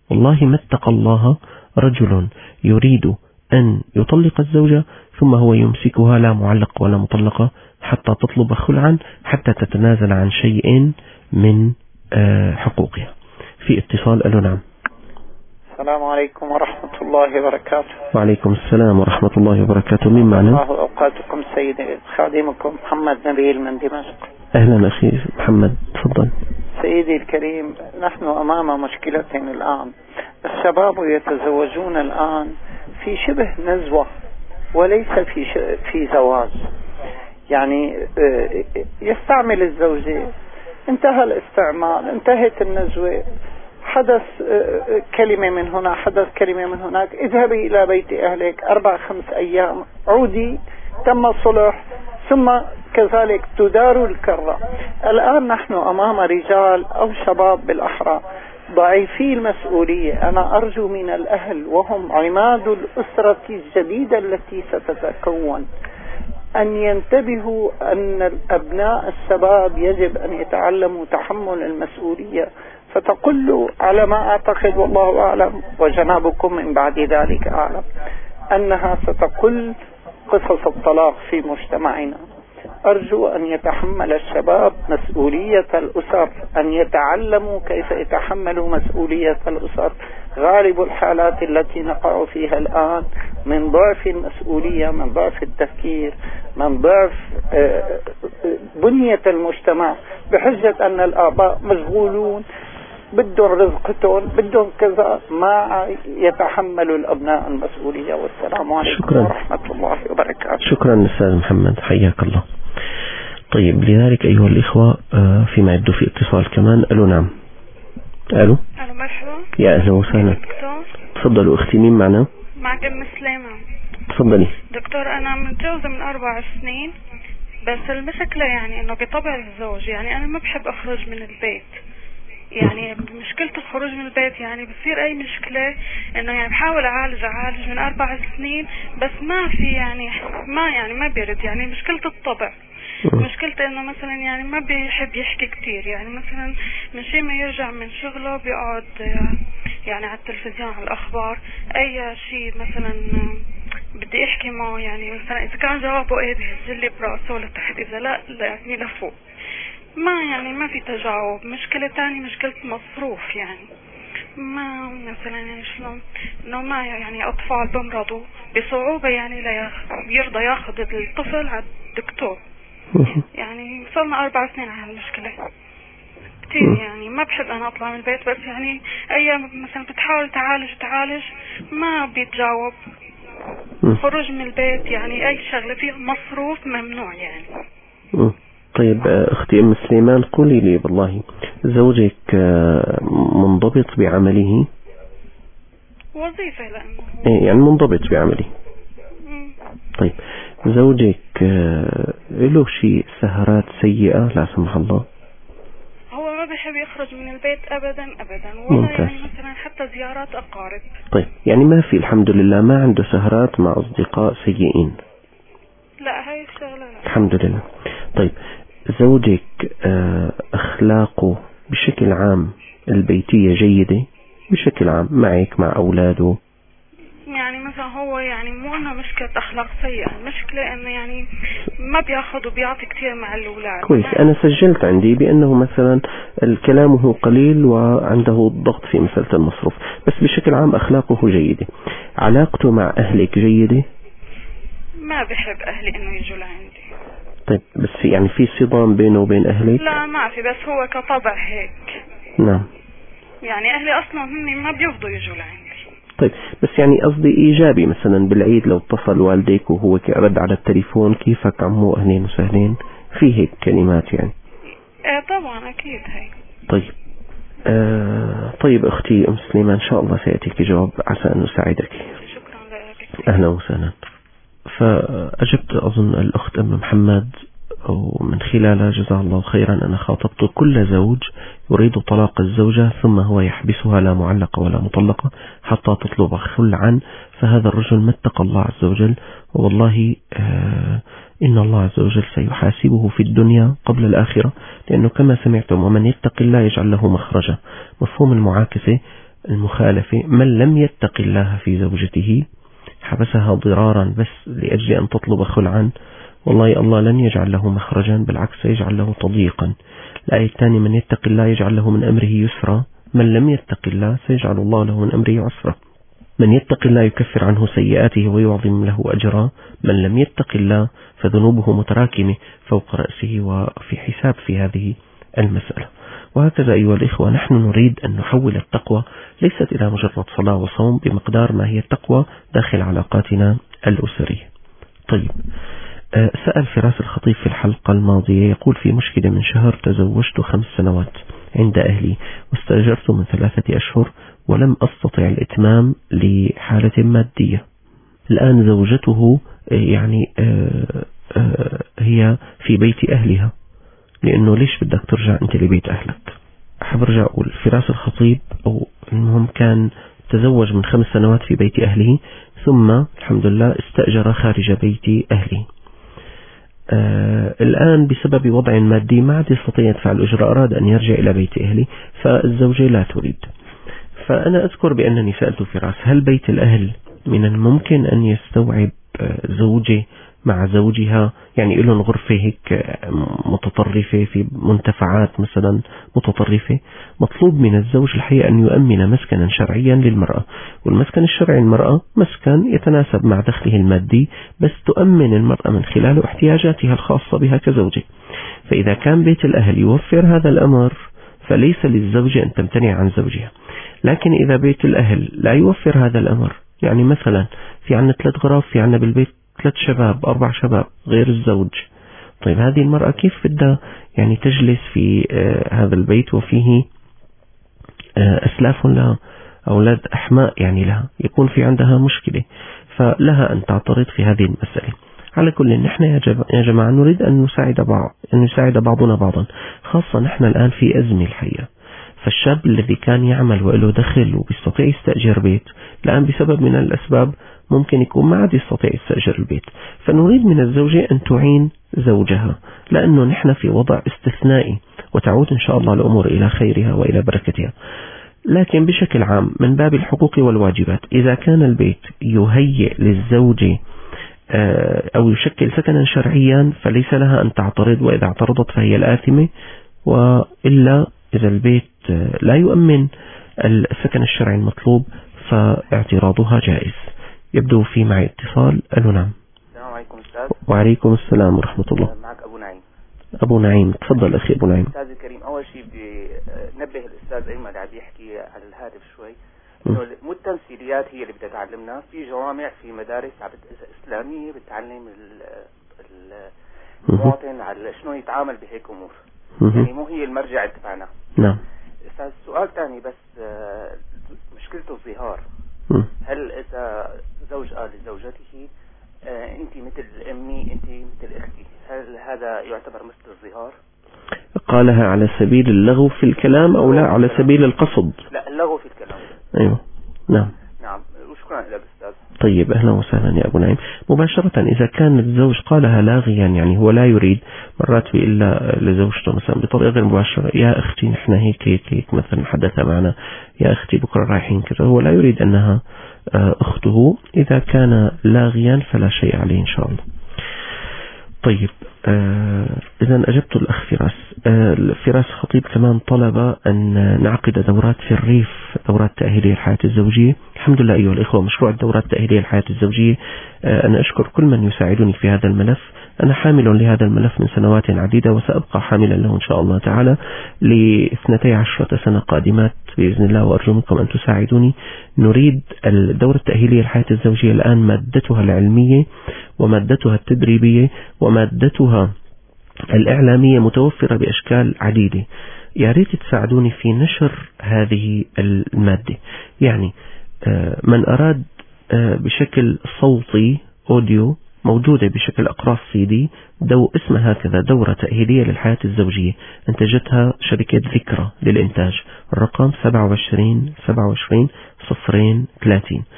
والله ما اتقى الله رجل يريد أن يطلق الزوجة ثم هو يمسكها لا معلق ولا مطلقة حتى تطلب خلعا حتى تتنازل عن شيء من حقوقها. في اتصال. ألو نعم. السلام عليكم ورحمة الله وبركاته. وعليكم السلام ورحمة الله وبركاته. مين معنا؟ الله أوقاتكم سيدي، خادمكم محمد نبيل من دمشق. أهلا أخي محمد، تفضل. سيدي الكريم، نحن أمام مشكلة الآن. الشباب يتزوجون الآن في شبه نزوة وليس في زواج. يعني يستعمل الزوجة، انتهى الاستعمال، انتهت النزوة، حدث كلمة من هنا، حدث كلمة من هناك، اذهبي إلى بيت أهلك 4-5 أيام، عودي، تم الصلح، ثم كذلك تدار الكرة. الآن نحن أمام رجال أو شباب بالأحرى ضعيفي المسؤولية. أنا أرجو من الأهل وهم عماد الأسرة الجديدة التي ستتكون أن ينتبهوا أن الأبناء الشباب يجب أن يتعلموا تحمل المسؤولية. فتقول على ما أعتقد والله أعلم وجنابكم من بعد ذلك أعلم أنها ستقل قصص الطلاق في مجتمعنا. أرجو أن يتحمل الشباب مسؤولية الأسر، أن يتعلموا كيف يتحملوا مسؤولية الأسر. غالب الحالات التي نقع فيها الآن من ضعف المسؤولية، من ضعف التفكير، من ضعف بنية المجتمع، بحجة أن الآباء مشغولون، بدهم رزقتهم، بدهم كذا، ما يتحملوا الأبناء المسؤولية. والسلام عليكم ورحمة الله وبركاته. شكرا أستاذ محمد، حياك الله. طيب، لذلك أيها الإخوة فيما يبدو في اتصال كمان. ألو نعم. ألو مرحبا. يا أهلا وسهلا. تفضلوا أختي، مين معنا؟ معك أم سليمة. تفضلي. دكتور، أنا متجوزة من 4 سنين، بس المشكلة يعني إنه بطبع الزوج، يعني أنا ما بحب أخرج من البيت. يعني مشكلة الخروج من البيت يعني بصير أي مشكلة إنه يعني بحاول أعالج من 4 سنين، بس ما في يعني ما بيرد. يعني مشكلة الطبع، مشكلته إنه مثلا يعني ما بيحب يحكي كتير. يعني مثلا من شيء ما يرجع من شغله بيقعد يعني على التلفزيون، على الأخبار، أي شيء مثلا بدي أحكي معه، يعني مثلا إذا كان جوابه إيه بيهزلي برأسه لتحت، إذا لا يعني لفوق. ما في تجاوب. مشكلة تانية مشكلة مصروف، يعني ما مثلا يعني شلون انه ما يعني اطفال بمرضوا بصعوبة، يعني لا يرضى ياخذ الطفل على الدكتور. يعني صرنا 4 سنين على هالمشكلة كتير. يعني ما بحب انا اطلع من البيت، بس يعني ايام مثلا بتحاول تعالج ما بيتجاوب. خروج من البيت يعني اي شغلة فيه مصروف ممنوع يعني. طيب أختي أم سليمان، قولي لي والله، زوجك منضبط بعمله؟ وظيفة لأنه يعني منضبط بعمله. طيب، زوجك له شيء سهرات سيئة لا سمح الله؟ هو ما بيحب يخرج من البيت أبدا ولا ممتاز. يعني مثلا حتى زيارات أقارب. طيب، يعني ما في الحمد لله ما عنده سهرات مع أصدقاء سيئين؟ لا، هاي الشغلة لا. الحمد لله. طيب، زوجك أخلاقه بشكل عام البيتية جيدة بشكل عام معك مع أولاده؟ يعني مثلا هو يعني مو انه مشكلة اخلاق سيئة، المشكلة انه يعني ما بياخذ وبيعطي كتير مع الاولاد. كويس، انا سجلت عندي بانه مثلا كلامه قليل وعنده ضغط في مسألة المصروف، بس بشكل عام اخلاقه جيدة. علاقته مع اهلك جيدة؟ ما بحب اهلي انه يجوا لعندي. طيب، بس يعني في صدام بينه وبين اهلك؟ لا ما في، بس هو كطبع هيك. نعم. يعني اهلي اصلا هن ما بيرضوا يجوا لعندي. طيب، بس يعني قصدي ايجابي، مثلا بالعيد لو اتصل والديك وهو رد على التليفون كيفك عمو اهلين وسهلين، في هيك كلمات يعني؟ طبعا اكيد هي. طيب طيب اختي ام سليمان، ان شاء الله سيأتيك جواب عسى ان نساعدك. شكرا لك. اهلا وسهلا. فاجبت اظن الاخت ام محمد، ومن خلالها جزاه الله خيرا أنا خاطبت كل زوج يريد طلاق الزوجة ثم هو يحبسها لا معلقة ولا مطلقة حتى تطلب خلعا، فهذا الرجل ما اتقى الله عز وجل، والله إن الله عز وجل سيحاسبه في الدنيا قبل الآخرة، لأنه كما سمعتم ومن يتق الله يجعل له مخرجا. مفهوم المعاكسة المخالفة من لم يتق الله في زوجته حبسها ضرارا بس لأجل أن تطلب خلعا، والله الله لن يجعل له مخرجا، بالعكس يجعل له تضييقا. الآية الثانية من يتق الله يجعل له من أمره يسرا، من لم يتق الله سيجعل الله له من أمره عسرا. من يتق الله يكفر عنه سيئاته ويعظم له أجرا، من لم يتق الله فذنوبه متراكمة فوق رأسه وفي حساب في هذه المسألة. وهكذا أيها الإخوة نحن نريد أن نحول التقوى ليست إلى مجرد صلاة وصوم بمقدار ما هي التقوى داخل علاقاتنا الأسرية. طيب، سأل فراس الخطيب في الحلقة الماضية يقول: في مشكلة من شهر، تزوجت 5 سنوات عند أهلي واستأجرت من 3 أشهر ولم أستطع الإتمام لحالة مادية. الآن زوجته يعني هي في بيت أهلها، لأنه ليش بدك ترجع أنت لبيت أهلك؟ حبرجع أقول فراس الخطيب أو المهم كان تزوج من 5 سنوات في بيت أهله، ثم الحمد لله استأجر خارج بيت أهله. الآن بسبب وضع مادي ما عاد يستطيع يدفع الأجرة، أراد أن يرجع إلى بيت أهله، فالزوجة لا تريد. فأنا أذكر بأنني سألت فراس: هل بيت الأهل من الممكن أن يستوعب زوجة مع زوجها، يعني لهم غرفة هيك متطرفة في منتفعات مثلا متطرفة؟ مطلوب من الزوج الحقيقة أن يؤمن مسكنا شرعيا للمرأة، والمسكن الشرعي للمرأة مسكن يتناسب مع دخله المادي، بس تؤمن المرأة من خلاله احتياجاتها الخاصة بها كزوجة. فإذا كان بيت الأهل يوفر هذا الأمر فليس للزوجة أن تمتنع عن زوجها. لكن إذا بيت الأهل لا يوفر هذا الأمر، يعني مثلا في عنا 3 غرف، في عنا بالبيت 3 شباب 4 شباب غير الزوج، طيب هذه المرأة كيف بدها يعني تجلس في هذا البيت وفيه أسلاف لها، أولاد أحماء يعني لها، يكون في عندها مشكلة، فلها أن تعترض في هذه المسألة. على كل نحن يا جماعة نريد أن نساعد بعضنا بعضا، خاصة نحن الآن في أزمة الحقيقة. فالشاب الذي كان يعمل وله دخل وبيستطيع يستأجر بيت، الآن بسبب من الأسباب ممكن يكون ما عاد يستطيع يستأجر البيت، فنريد من الزوجة أن تعين زوجها، لأنه نحن في وضع استثنائي، وتعود إن شاء الله الأمور إلى خيرها وإلى بركتها. لكن بشكل عام من باب الحقوق والواجبات، إذا كان البيت يهيئ للزوجة أو يشكل سكنا شرعيا فليس لها أن تعترض، وإذا اعترضت فهي الآثمة، وإلا إذا البيت لا يؤمن السكن الشرعي المطلوب فاعتراضها جائز. يبدو في معي اتصال. ألو نعم. السلام عليكم أستاذ. وعليكم السلام ورحمة الله. معك أبو نعيم. أبو نعيم، تفضل أخي أبو نعيم. أستاذ الكريم، أول شيء بدي نبه الأستاذ أيمن اللي عم يحكي على الهاتف شوي، إنه مو التمثيليات هي اللي بدها تعلمنا، في جوامع في مدارس إسلامية بتعلم المواطن على شنو يتعامل بهيك أمور، يعني مو هي المرجع تبعنا. نعم. أستاذ سؤال ثاني بس، مشكلته الظهار. هل إذا زوج قال لزوجته أنت مثل أمي، أنت مثل أختي، هل هذا يعتبر مثل الظهار؟ قالها على سبيل اللغو في الكلام أو لا على سبيل القصد؟ لا، اللغو في الكلام. أيوة نعم. نعم، وشكرا لك أستاذ. طيب أهلا وسهلا يا أبو نعيم. مباشرة إذا كان الزوج قالها لاغيا، يعني هو لا يريد، مرات إلا لزوجته مثلا بطريقة غير مباشرة: يا أختي نحن هيك مثلا حدث معنا، يا أختي بكرة رايحين كذا، هو لا يريد أنها أخته، إذا كان لاغيا فلا شيء عليه إن شاء الله. طيب إذا أجبت الأخ فراس. فراس خطيب كمان طلب أن نعقد دورات في الريف، دورات تأهيلية للحياة الزوجية. الحمد لله أيها الإخوة، مشروع الدورات التأهيلية للحياة الزوجية أنا أشكر كل من يساعدني في هذا الملف. أنا حامل لهذا الملف من سنوات عديدة، وسأبقى حاملا له إن شاء الله تعالى ل12 سنة قادمات بإذن الله، وأرجو منكم أن تساعدوني. نريد الدورة التأهيلية للحياة الزوجية الآن مادتها العلمية ومادتها التدريبية ومادتها الإعلامية متوفرة بأشكال عديدة. يا ريت تساعدوني في نشر هذه المادة، يعني من أراد بشكل صوتي أوديو موجودة بشكل أقراص CD اسمها هكذا دورة تأهيلية للحياة الزوجية، انتجتها شركة ذكرى للإنتاج، الرقم 27 27 030.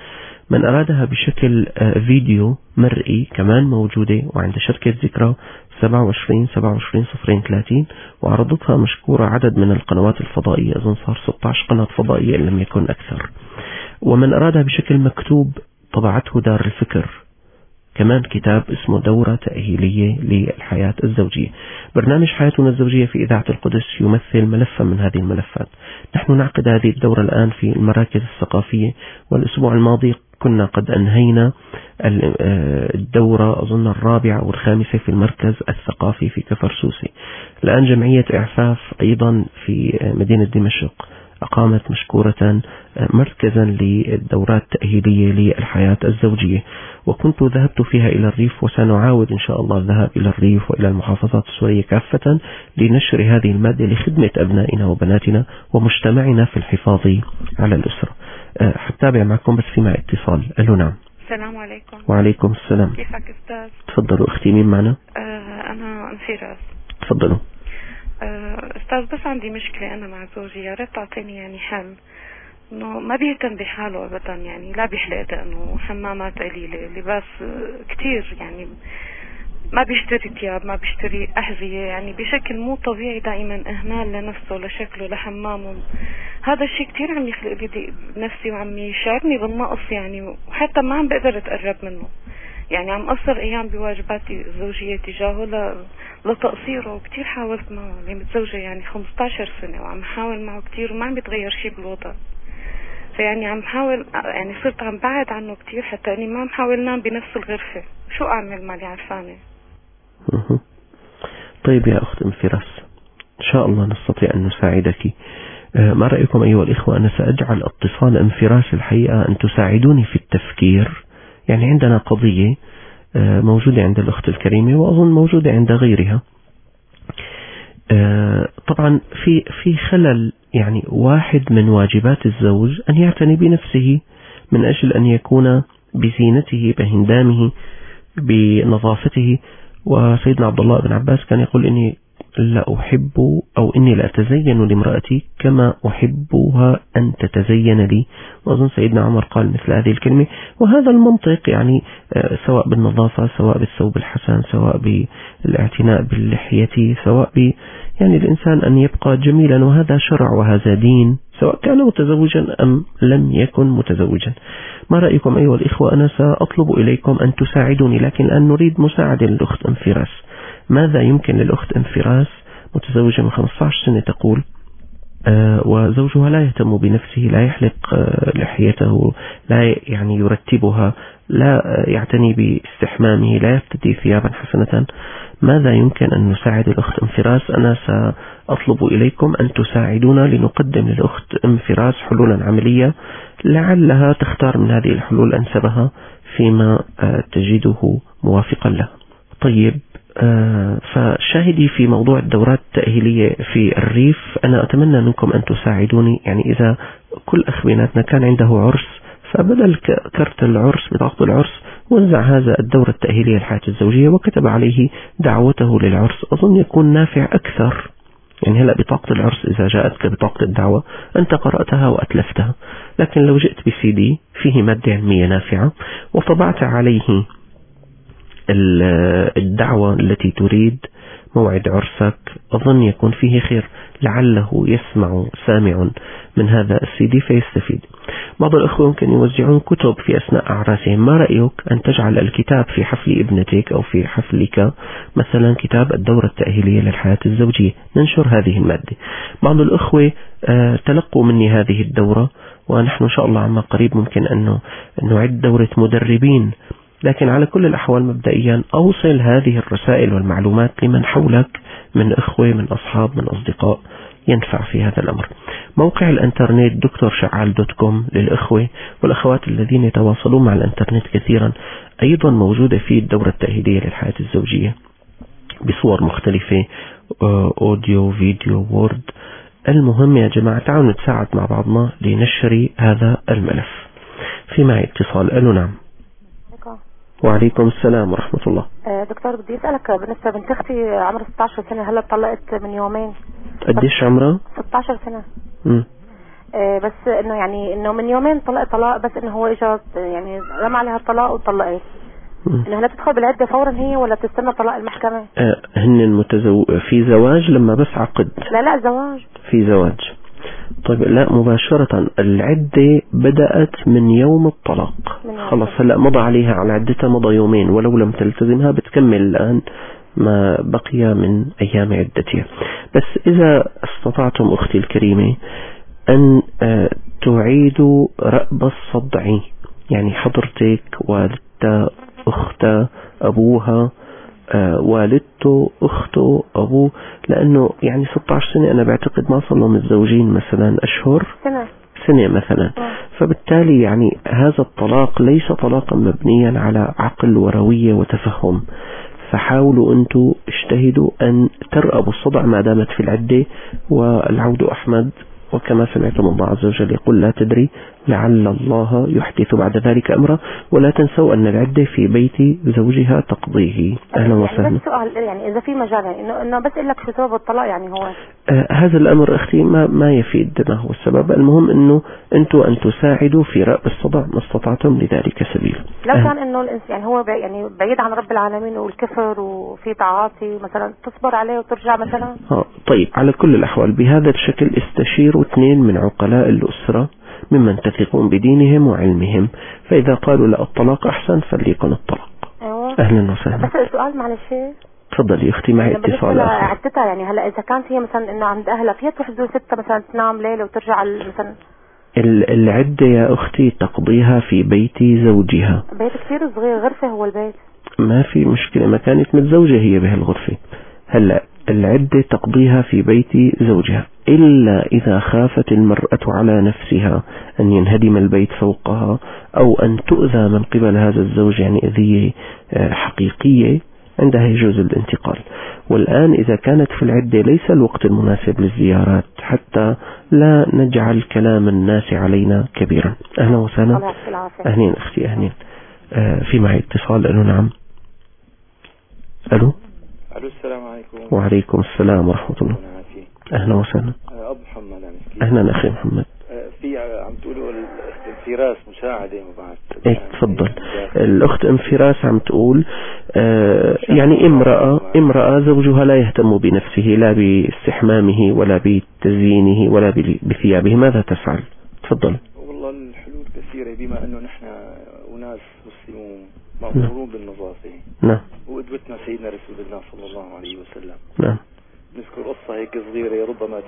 من أرادها بشكل فيديو مرئي كمان موجودة وعند شركة ذكرى 27/27/030 وعرضتها مشكورة عدد من القنوات الفضائية، أظن صار 16 قناة فضائية إن لم يكن أكثر. ومن أرادها بشكل مكتوب طبعته دار الفكر كمان كتاب اسمه دورة تأهيلية للحياة الزوجية. برنامج حياتنا الزوجية في إذاعة القدس يمثل ملفا من هذه الملفات. نحن نعقد هذه الدورة الآن في المراكز الثقافية، والأسبوع الماضي كنا قد أنهينا الدورة أظن الرابعة أو الخامسة في المركز الثقافي في كفر سوسي. الآن جمعية إعفاف أيضا في مدينة دمشق أقامت مشكورة مركزا للدورات التأهيلية للحياة الزوجية، وكنت ذهبت فيها إلى الريف، وسنعاود إن شاء الله الذهاب إلى الريف وإلى المحافظات السورية كافة لنشر هذه المادة لخدمة أبنائنا وبناتنا ومجتمعنا في الحفاظ على الأسرة. حتابع معكم بس في معي اتصال. ألو نعم. السلام عليكم. وعليكم السلام. كيفك أستاذ؟ تفضلوا أختي، مين معنا؟ أنا انفراس. تفضلوا. أستاذ بس عندي مشكلة أنا مع زوجي، يا ريت تعطيني يعني حل. إنه ما بيهتم بحاله أبدا، يعني لا بيحلق دقنه، حمامات قليلة، لباس كتير، يعني ما بيشتري ثياب، ما بيشتري أحذية، يعني بشكل مو طبيعي، دائما إهمال لنفسه، لشكله، لحمامه. هذا الشيء كتير عم يخلق لي ضيق بنفسي وعم يشعرني بالنقص يعني، وحتى ما عم بقدر أتقرب منه. يعني عم أقصر أيام بواجباتي الزوجية تجاهه لتقصيره. كتير حاولت معه، اللي متزوجة يعني 15 سنة، وعم حاول معه كتير وما عم بيتغير شيء بالوضع. فيعني عم حاول، يعني صرت عم بعد عنه كتير، حتى اني ما عم حاول نام بنفس الغرفة. شو اعمل؟ مالي عرفانة. طيب يا اخت انفراس، ان شاء الله نستطيع ان نساعدك. ما رأيكم ايها الاخوة؟ انا ساجعل اتصال انفراس الحقيقة ان تساعدوني في التفكير. يعني عندنا قضية موجودة عند الاخت الكريمة، واظن موجودة عند غيرها. طبعا في خلل، يعني واحد من واجبات الزوج أن يعتني بنفسه من أجل أن يكون بزينته، بهندامه، بنظافته. وسيدنا عبد الله بن عباس كان يقول إني لا أحب أو إني لا أتزين لامرأتي كما أحبها أن تتزين لي. وأظن سيدنا عمر قال مثل هذه الكلمة. وهذا المنطق يعني سواء بالنظافة، سواء بالثوب الحسن، سواء بالاعتناء باللحية، سواء يعني الإنسان أن يبقى جميلا، وهذا شرع وهذا دين، سواء كان متزوجا أم لم يكن متزوجا. ما رأيكم أيها الإخوة؟ أنا سأطلب إليكم أن تساعدوني، لكن الآن نريد مساعدة للأخت انفراس. ماذا يمكن للأخت انفراس متزوجة من 15 سنة تقول وزوجها لا يهتم بنفسه، لا يحلق لحيته، لا يعني يرتبها، لا يعتني باستحمامه، لا يرتدي ثيابا حسنة. ماذا يمكن أن نساعد الأخت انفراس؟ أنا سأطلب إليكم أن تساعدونا لنقدم للأخت انفراس حلولا عملية، لعلها تختار من هذه الحلول أنسبها فيما تجده موافقا له. طيب، فشاهدي في موضوع الدورات التأهيلية في الريف، أنا أتمنى منكم أن تساعدوني. يعني إذا كل أخ بيناتنا كان عنده عرس، فبدل كرت العرس بطاقة العرس وزع هذا الدورة التأهيلية للحياة الزوجية وكتب عليه دعوته للعرس، أظن يكون نافع أكثر. يعني هلأ بطاقة العرس إذا جاءتك بطاقة الدعوة أنت قرأتها وأتلفتها، لكن لو جئت بسي فيه مادة علمية نافعة وطبعت عليه الدعوة التي تريد موعد عرسك، أظن يكون فيه خير، لعله يسمع سامع من هذا السي فيستفيد. بعض الأخوة يمكن يوزعون كتب في أثناء أعراسهم. ما رأيك أن تجعل الكتاب في حفل ابنتك أو في حفلك مثلا كتاب الدورة التأهيلية للحياة الزوجية، ننشر هذه المادة. بعض الأخوة تلقوا مني هذه الدورة، ونحن إن شاء الله عما قريب ممكن أن نعد دورة مدربين. لكن على كل الأحوال مبدئيا أوصل هذه الرسائل والمعلومات لمن حولك من إخوة، من أصحاب، من أصدقاء ينفع في هذا الأمر. موقع الانترنت drsha'al.com للإخوة والأخوات الذين يتواصلون مع الانترنت كثيرا، أيضا موجودة فيه الدورة التأهيلية للحياة الزوجية بصور مختلفة، أوديو، فيديو، وورد. المهم يا جماعة تعالوا نتساعد مع بعضنا لنشر هذا الملف. في معي اتصال. ألو نعم. وعليكم السلام ورحمة الله. دكتور بدي أسألك بالنسبة بنت أختي عمرها 16 سنة، هلا طلقت من يومين. قديش عمرها؟ 16 سنة. بس انه يعني انه من يومين طلاق بس انه هو اجى يعني رمى عليها الطلاق وطلقت. انه هل تدخل بالعدة فورا هي ولا تستنى طلاق المحكمة؟ هن في زواج لما بس عقد؟ لا زواج. في زواج. طيب لا مباشرة العدة بدأت من يوم الطلاق. خلاص هلأ مضى عليها على عدتها مضى يومين، ولو لم تلتزمها بتكمل الآن ما بقي من أيام عدتها. بس إذا استطعتم أختي الكريمة أن تعيدوا رأب الصدع، يعني حضرتك والدتها أختها أبوها والدته أخته أبوه، لأنه يعني 16 سنة أنا بعتقد ما صلوا متزوجين مثلا أشهر سنة مثلا. فبالتالي يعني هذا الطلاق ليس طلاقا مبنيا على عقل وروية وتفهم. فحاولوا أنتم اجتهدوا أن ترأبوا الصدع ما دامت في العدة. والعود أحمد، وكما سمعتم الله عز وجل يقول لا تدري لعل الله يحدث بعد ذلك أمرا، ولا تنسوا أن العدة في بيت زوجها تقضيه. أهلا وسهلا. بس سؤال يعني إذا في مجال يعني إنه بس لك شو سبب الطلاق يعني هو هذا الأمر أختي ما يفيد ما هو السبب. المهم أنه أنتم أن تساعدوا في رأب الصدع ما استطعتم لذلك سبيل. لو كان أنه الإنسان يعني هو يعني بعيد عن رب العالمين والكفر وفي تعاطي مثلا تصبر عليه وترجع مثلا. طيب على كل الأحوال بهذا الشكل استشيروا 2 من عقلاء الأسرة ممن تثقون بدينهم وعلمهم، فإذا قالوا لا الطلاق أحسن فليكن الطلاق. أهلا وسهلا. بس السؤال معلش. تفضلي أختي معي اتصال آخر. عدتها يعني هلا إذا كانت هي مثلا إنه عند أهلها فيها تروح تزور 6 مثلا تنام ليلة وترجع مثلا. العدة يا أختي تقضيها في بيت زوجها. بيت كثير صغير، غرفة هو البيت. ما في مشكلة، ما كانت متزوجة هي بهالغرفة. هلا العدة تقضيها في بيت زوجها، إلا إذا خافت المرأة على نفسها أن ينهدم البيت فوقها أو أن تؤذى من قبل هذا الزوج، يعني أذية حقيقية، عندها يجوز الانتقال. والآن إذا كانت في العدة ليس الوقت المناسب للزيارات حتى لا نجعل كلام الناس علينا كبيرا. أهلا وسهلا. أهلين أختي أهلين. في معي اتصال. ألو نعم. ألو السلام عليكم. وعليكم السلام ورحمة الله. أهلا وسهلا. أبو محمد أهلا أخي محمد. في عم تقولوا الفراس مساعدة وبعد. إيه تفضل. الأخت انفراس عم تقول يعني امرأة زوجها لا يهتم بنفسه لا باستحمامه ولا بتزيينه ولا بثيابه، ماذا تفعل؟ تفضل. والله الحلول كثيرة، بما أنه نحن أناس مسلمون مأمورون بالنظافة. نعم. وقدوتنا سيدنا رسول الله صلى الله عليه وسلم. نعم. نذكر قصة هيك صغيرة ربما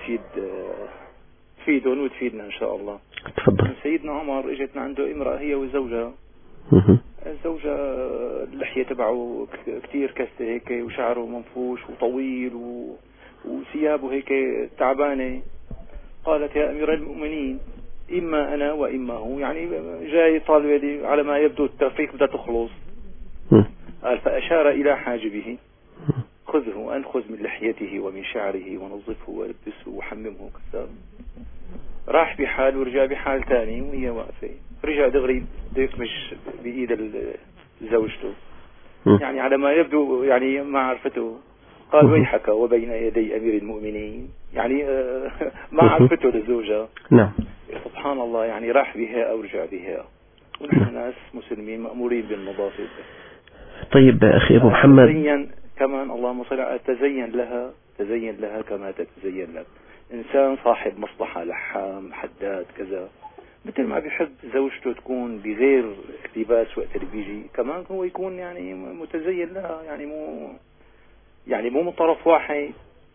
تفيدهم وتفيدنا إن شاء الله. تفضل. سيدنا عمر اجتنا عنده امرأة هي وزوجها. الزوجة اللحية تبعه كتير كسته هيك وشعره منفوش وطويل وثيابه هيك تعبانة. قالت يا أمير المؤمنين إما أنا وإما هو، يعني جاي طالب على ما يبدو الترفيق بدها تخلص. قال فأشار إلى حاجبه خذه أنخذ من لحيته ومن شعره ونظفه ولبسه وحممه كذا. راح بحال ورجع بحال تاني وهي واقفة، رجع دغري يكمش بإيد زوجته، يعني على ما يبدو يعني ما عرفته. قال ويحك وبين يدي أمير المؤمنين، يعني ما عرفته للزوجة. نعم. سبحان الله، يعني راح بها أو رجع بها، ونحن ناس مسلمين مأمورين بالنظافة. طيب أخي أبو محمد، تزين كمان اللهم صل على تزين لها كما تتزين لك. إنسان صاحب مصلحة، لحام، حداد، كذا، مثل ما بيحب زوجته تكون بغير اقتباس وقت اللي بيجي، كمان هو يكون يعني متزين لها، يعني مو من طرف واحد.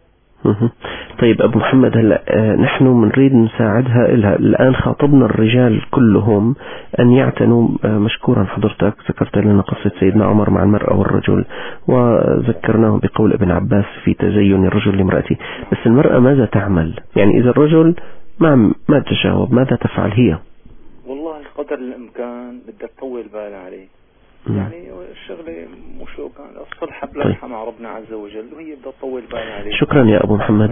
طيب أبو محمد، هلا نحن بنريد نساعدها. الآن خاطبنا الرجال كلهم أن يعتنوا. مشكورا حضرتك ذكرت لنا قصة سيدنا عمر مع المرأة والرجل، وذكرناه بقول ابن عباس في تزين الرجل لامرأته. بس المرأة ماذا تعمل؟ يعني إذا الرجل ما تجاوب ماذا تفعل هي؟ والله قدر الإمكان بدها تطول بال عليه، يعني الشغلة مو شو كان الصلح بلحة مع ربنا عز وجل، وهي بدها تطول بالها عليه. شكرا يا أبو محمد.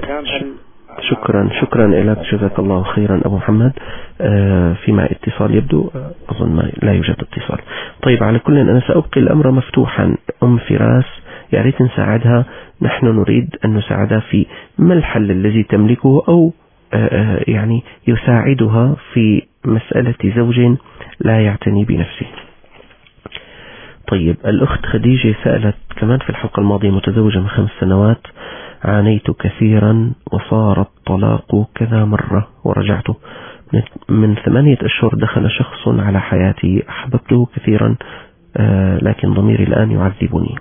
شكرا لك، جزاك الله خيرا أبو محمد. فيما اتصال يبدو أظن لا يوجد اتصال. طيب على كل أنا سأبقي الأمر مفتوحا. أم فراس يا ريت نساعدها، نحن نريد أن نساعدها في ما الحل الذي تملكه أو يعني يساعدها في مسألة زوج لا يعتني بنفسه. طيب الأخت خديجة سألت كمان في الحلقة الماضية: متزوجة من 5 سنوات، عانيت كثيرا وصار الطلاق كذا مرة ورجعت. من 8 أشهر دخل شخص على حياتي أحببته كثيرا، لكن ضميري الآن يعذبني.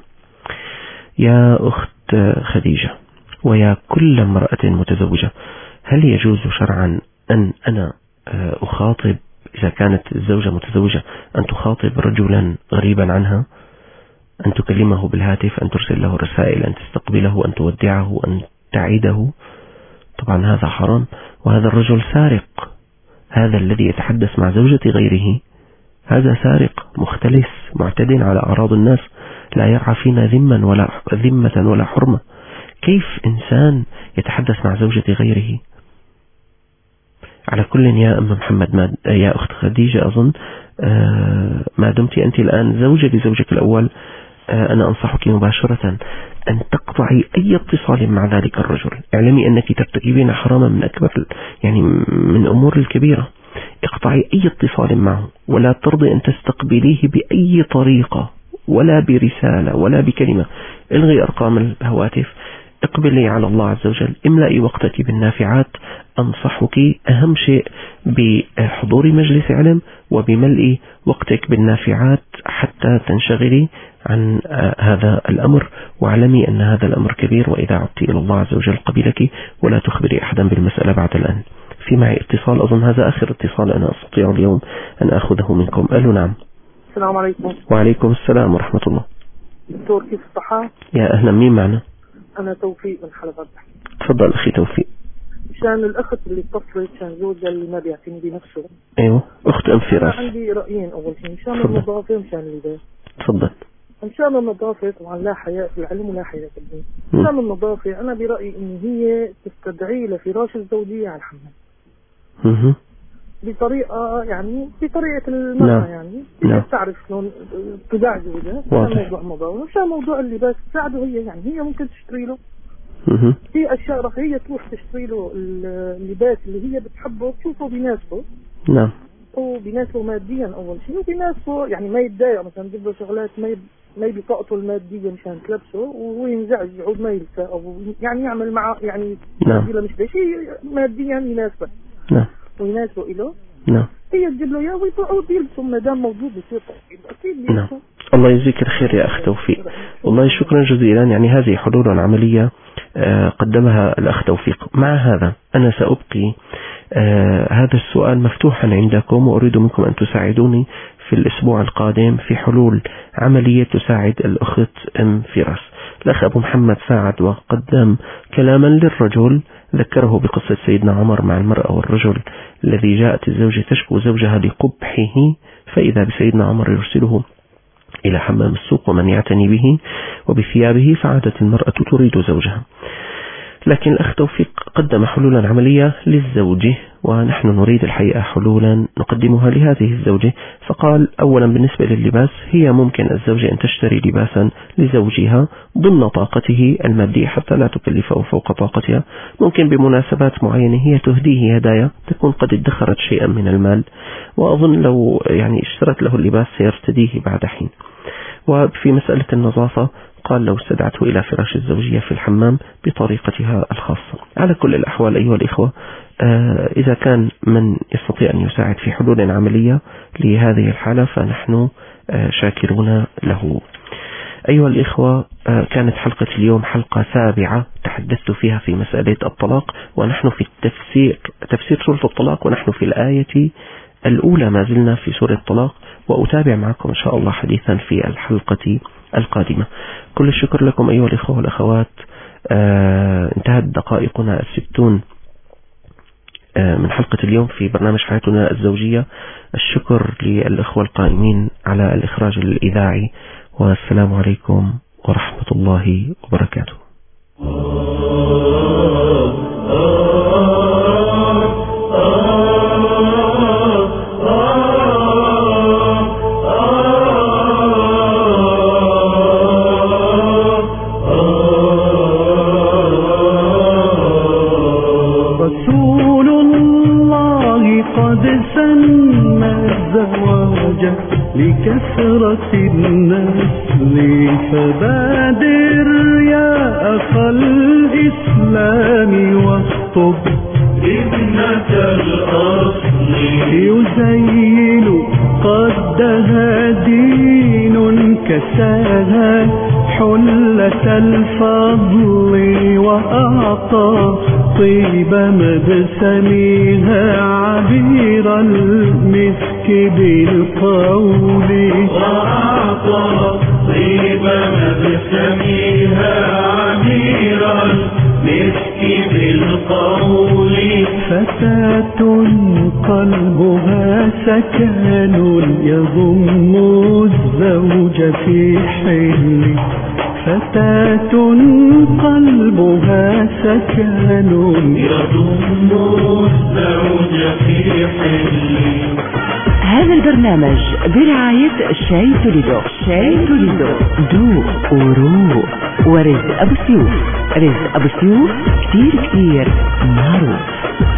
يا أخت خديجة ويا كل امرأة متزوجة، هل يجوز شرعا أن أنا أخاطب، إذا كانت الزوجة متزوجة، أن تخاطب رجلا غريبا عنها، أن تكلمه بالهاتف، أن ترسل له رسائل، أن تستقبله، أن تودعه، أن تعيده؟ طبعا هذا حرام، وهذا الرجل سارق. هذا الذي يتحدث مع زوجة غيره هذا سارق مختلس معتد على أعراض الناس، لا يرعى فينا ذمة ولا حرمة. كيف إنسان يتحدث مع زوجة غيره؟ على كل يا أم محمد، يا أخت خديجة، أظن ما دمت أنت الآن زوجة لزوجك الأول، أنا أنصحك مباشرة أن تقطعي أي اتصال مع ذلك الرجل. اعلمي أنك ترتكبين حراما من أكبر، يعني من أمور الكبيرة. اقطعي أي اتصال معه، ولا ترضي أن تستقبليه بأي طريقة، ولا برسالة ولا بكلمة. الغي أرقام الهواتف، اقبلي على الله عز وجل، املئي وقتك بالنافعات. أنصحك أهم شيء بحضور مجلس علم وبملء وقتك بالنافعات حتى تنشغلي عن هذا الأمر، واعلمي أن هذا الأمر كبير، وإذا عدت إلى الله عز وجل قبلك، ولا تخبري أحدا بالمسألة بعد الآن. في معي اتصال، أظن هذا آخر اتصال أنا أستطيع اليوم أن أخذه منكم. ألو نعم. السلام عليكم. وعليكم السلام ورحمة الله. دكتور كيف الصحة؟ يا أهلا، مين معنا؟ أنا توفيق من حلب. تفضل أخي توفيق. مشان الأخت اللي اتصلت كان زوجها اللي ما بيعتني بنفسه. أيوه أخت أم فراس. أنا عندي رأيين، أول شيء مشان النظافة ومشان البيت. تفضل. مشان النظافة طبعا لا حياء في العلم ولا حياء في الدين. مشان النظافة أنا برأيي إن هي تستدعي لفراش الزوجية على الحمام. بطريقة يعني بطريقة المرأة، يعني هي تعرف شلون تداعي زوجها. مشان موضوع مشان موضوع اللباس تساعده هي، يعني هي ممكن تشتري له في أشياء رفاهية، تروح تشتري له اللباس اللي هي بتحبه، تشوفه بيناسبه. نعم. وبيناسبه ماديا أول شيء، وبيناسبه يعني ما يتضايق مثلا تجيب له شغلات ما بطاقته المادية مشان تلبسه وهو ينزعج يعود ما يلبسه، أو يعني يعمل معه يعني مش شيء ماديا يناسبه. نعم. ويناسبه إله. نعم. هي تجيب له إياه ويقعد يلبسه ما دام موجود بصير أكيد بيلبسه. نعم. الله يجزيك الخير يا أخ توفيق، والله شكرا جزيلا. يعني هذه حلول عملية قدمها الأخ توفيق. مع هذا أنا سأبقي هذا السؤال مفتوحا عندكم، وأريد منكم أن تساعدوني في الأسبوع القادم في حلول عملية تساعد الأخت أم فراس. الأخ أبو محمد ساعد وقدم كلاما للرجل ذكره بقصة سيدنا عمر مع المرأة والرجل الذي جاءت الزوجة تشكو زوجها لقبحه، فإذا بسيدنا عمر يرسله إلى حمام السوق ومن يعتني به وبثيابه، فعادت المرأة تريد زوجها. لكن الأخ توفيق قدم حلولا عملية للزوجة، ونحن نريد الحقيقة حلولا نقدمها لهذه الزوجة. فقال أولا بالنسبة لللباس، هي ممكن الزوجة أن تشتري لباسا لزوجها ضمن طاقته المادية حتى لا تكلفه فوق طاقتها. ممكن بمناسبات معينة هي تهديه هدايا تكون قد ادخرت شيئا من المال، وأظن لو يعني اشترت له اللباس سيرتديه بعد حين. وفي مسألة النظافة قال لو استدعته إلى فراش الزوجية في الحمام بطريقتها الخاصة. على كل الأحوال أيها الإخوة، إذا كان من يستطيع أن يساعد في حلول عملية لهذه الحالة فنحن شاكرون له. أيها الإخوة، كانت حلقة اليوم حلقة 7 تحدثت فيها في مسألة الطلاق، ونحن في تفسير سورة الطلاق، ونحن في الآية الأولى ما زلنا في سورة الطلاق، وأتابع معكم إن شاء الله حديثا في الحلقة القادمة. كل الشكر لكم أيها الإخوة والأخوات. انتهت دقائقنا 60 من حلقة اليوم في برنامج حياتنا الزوجية. الشكر للإخوة القائمين على الإخراج الإذاعي، والسلام عليكم ورحمة الله وبركاته. رسول درجة لكثرة النسل فبادر يا أخا الإسلام واخطب ابنة الأصل يزين قدها دين كساها حلة الفضل وأعطى طيب مبسمها عبير المسك بالقول وأعطى طيب مبسمها عبير المسك بالقول فتاة قلبها سكن يضم الزوج في حل فتاة قلبها سكن يضم الزوج في حل. هذا البرنامج برعاية شاي توليدو. شاي توليدو ذوق وروق. ورزق أبو سيوف. رزق أبو سيوف كتير معروف.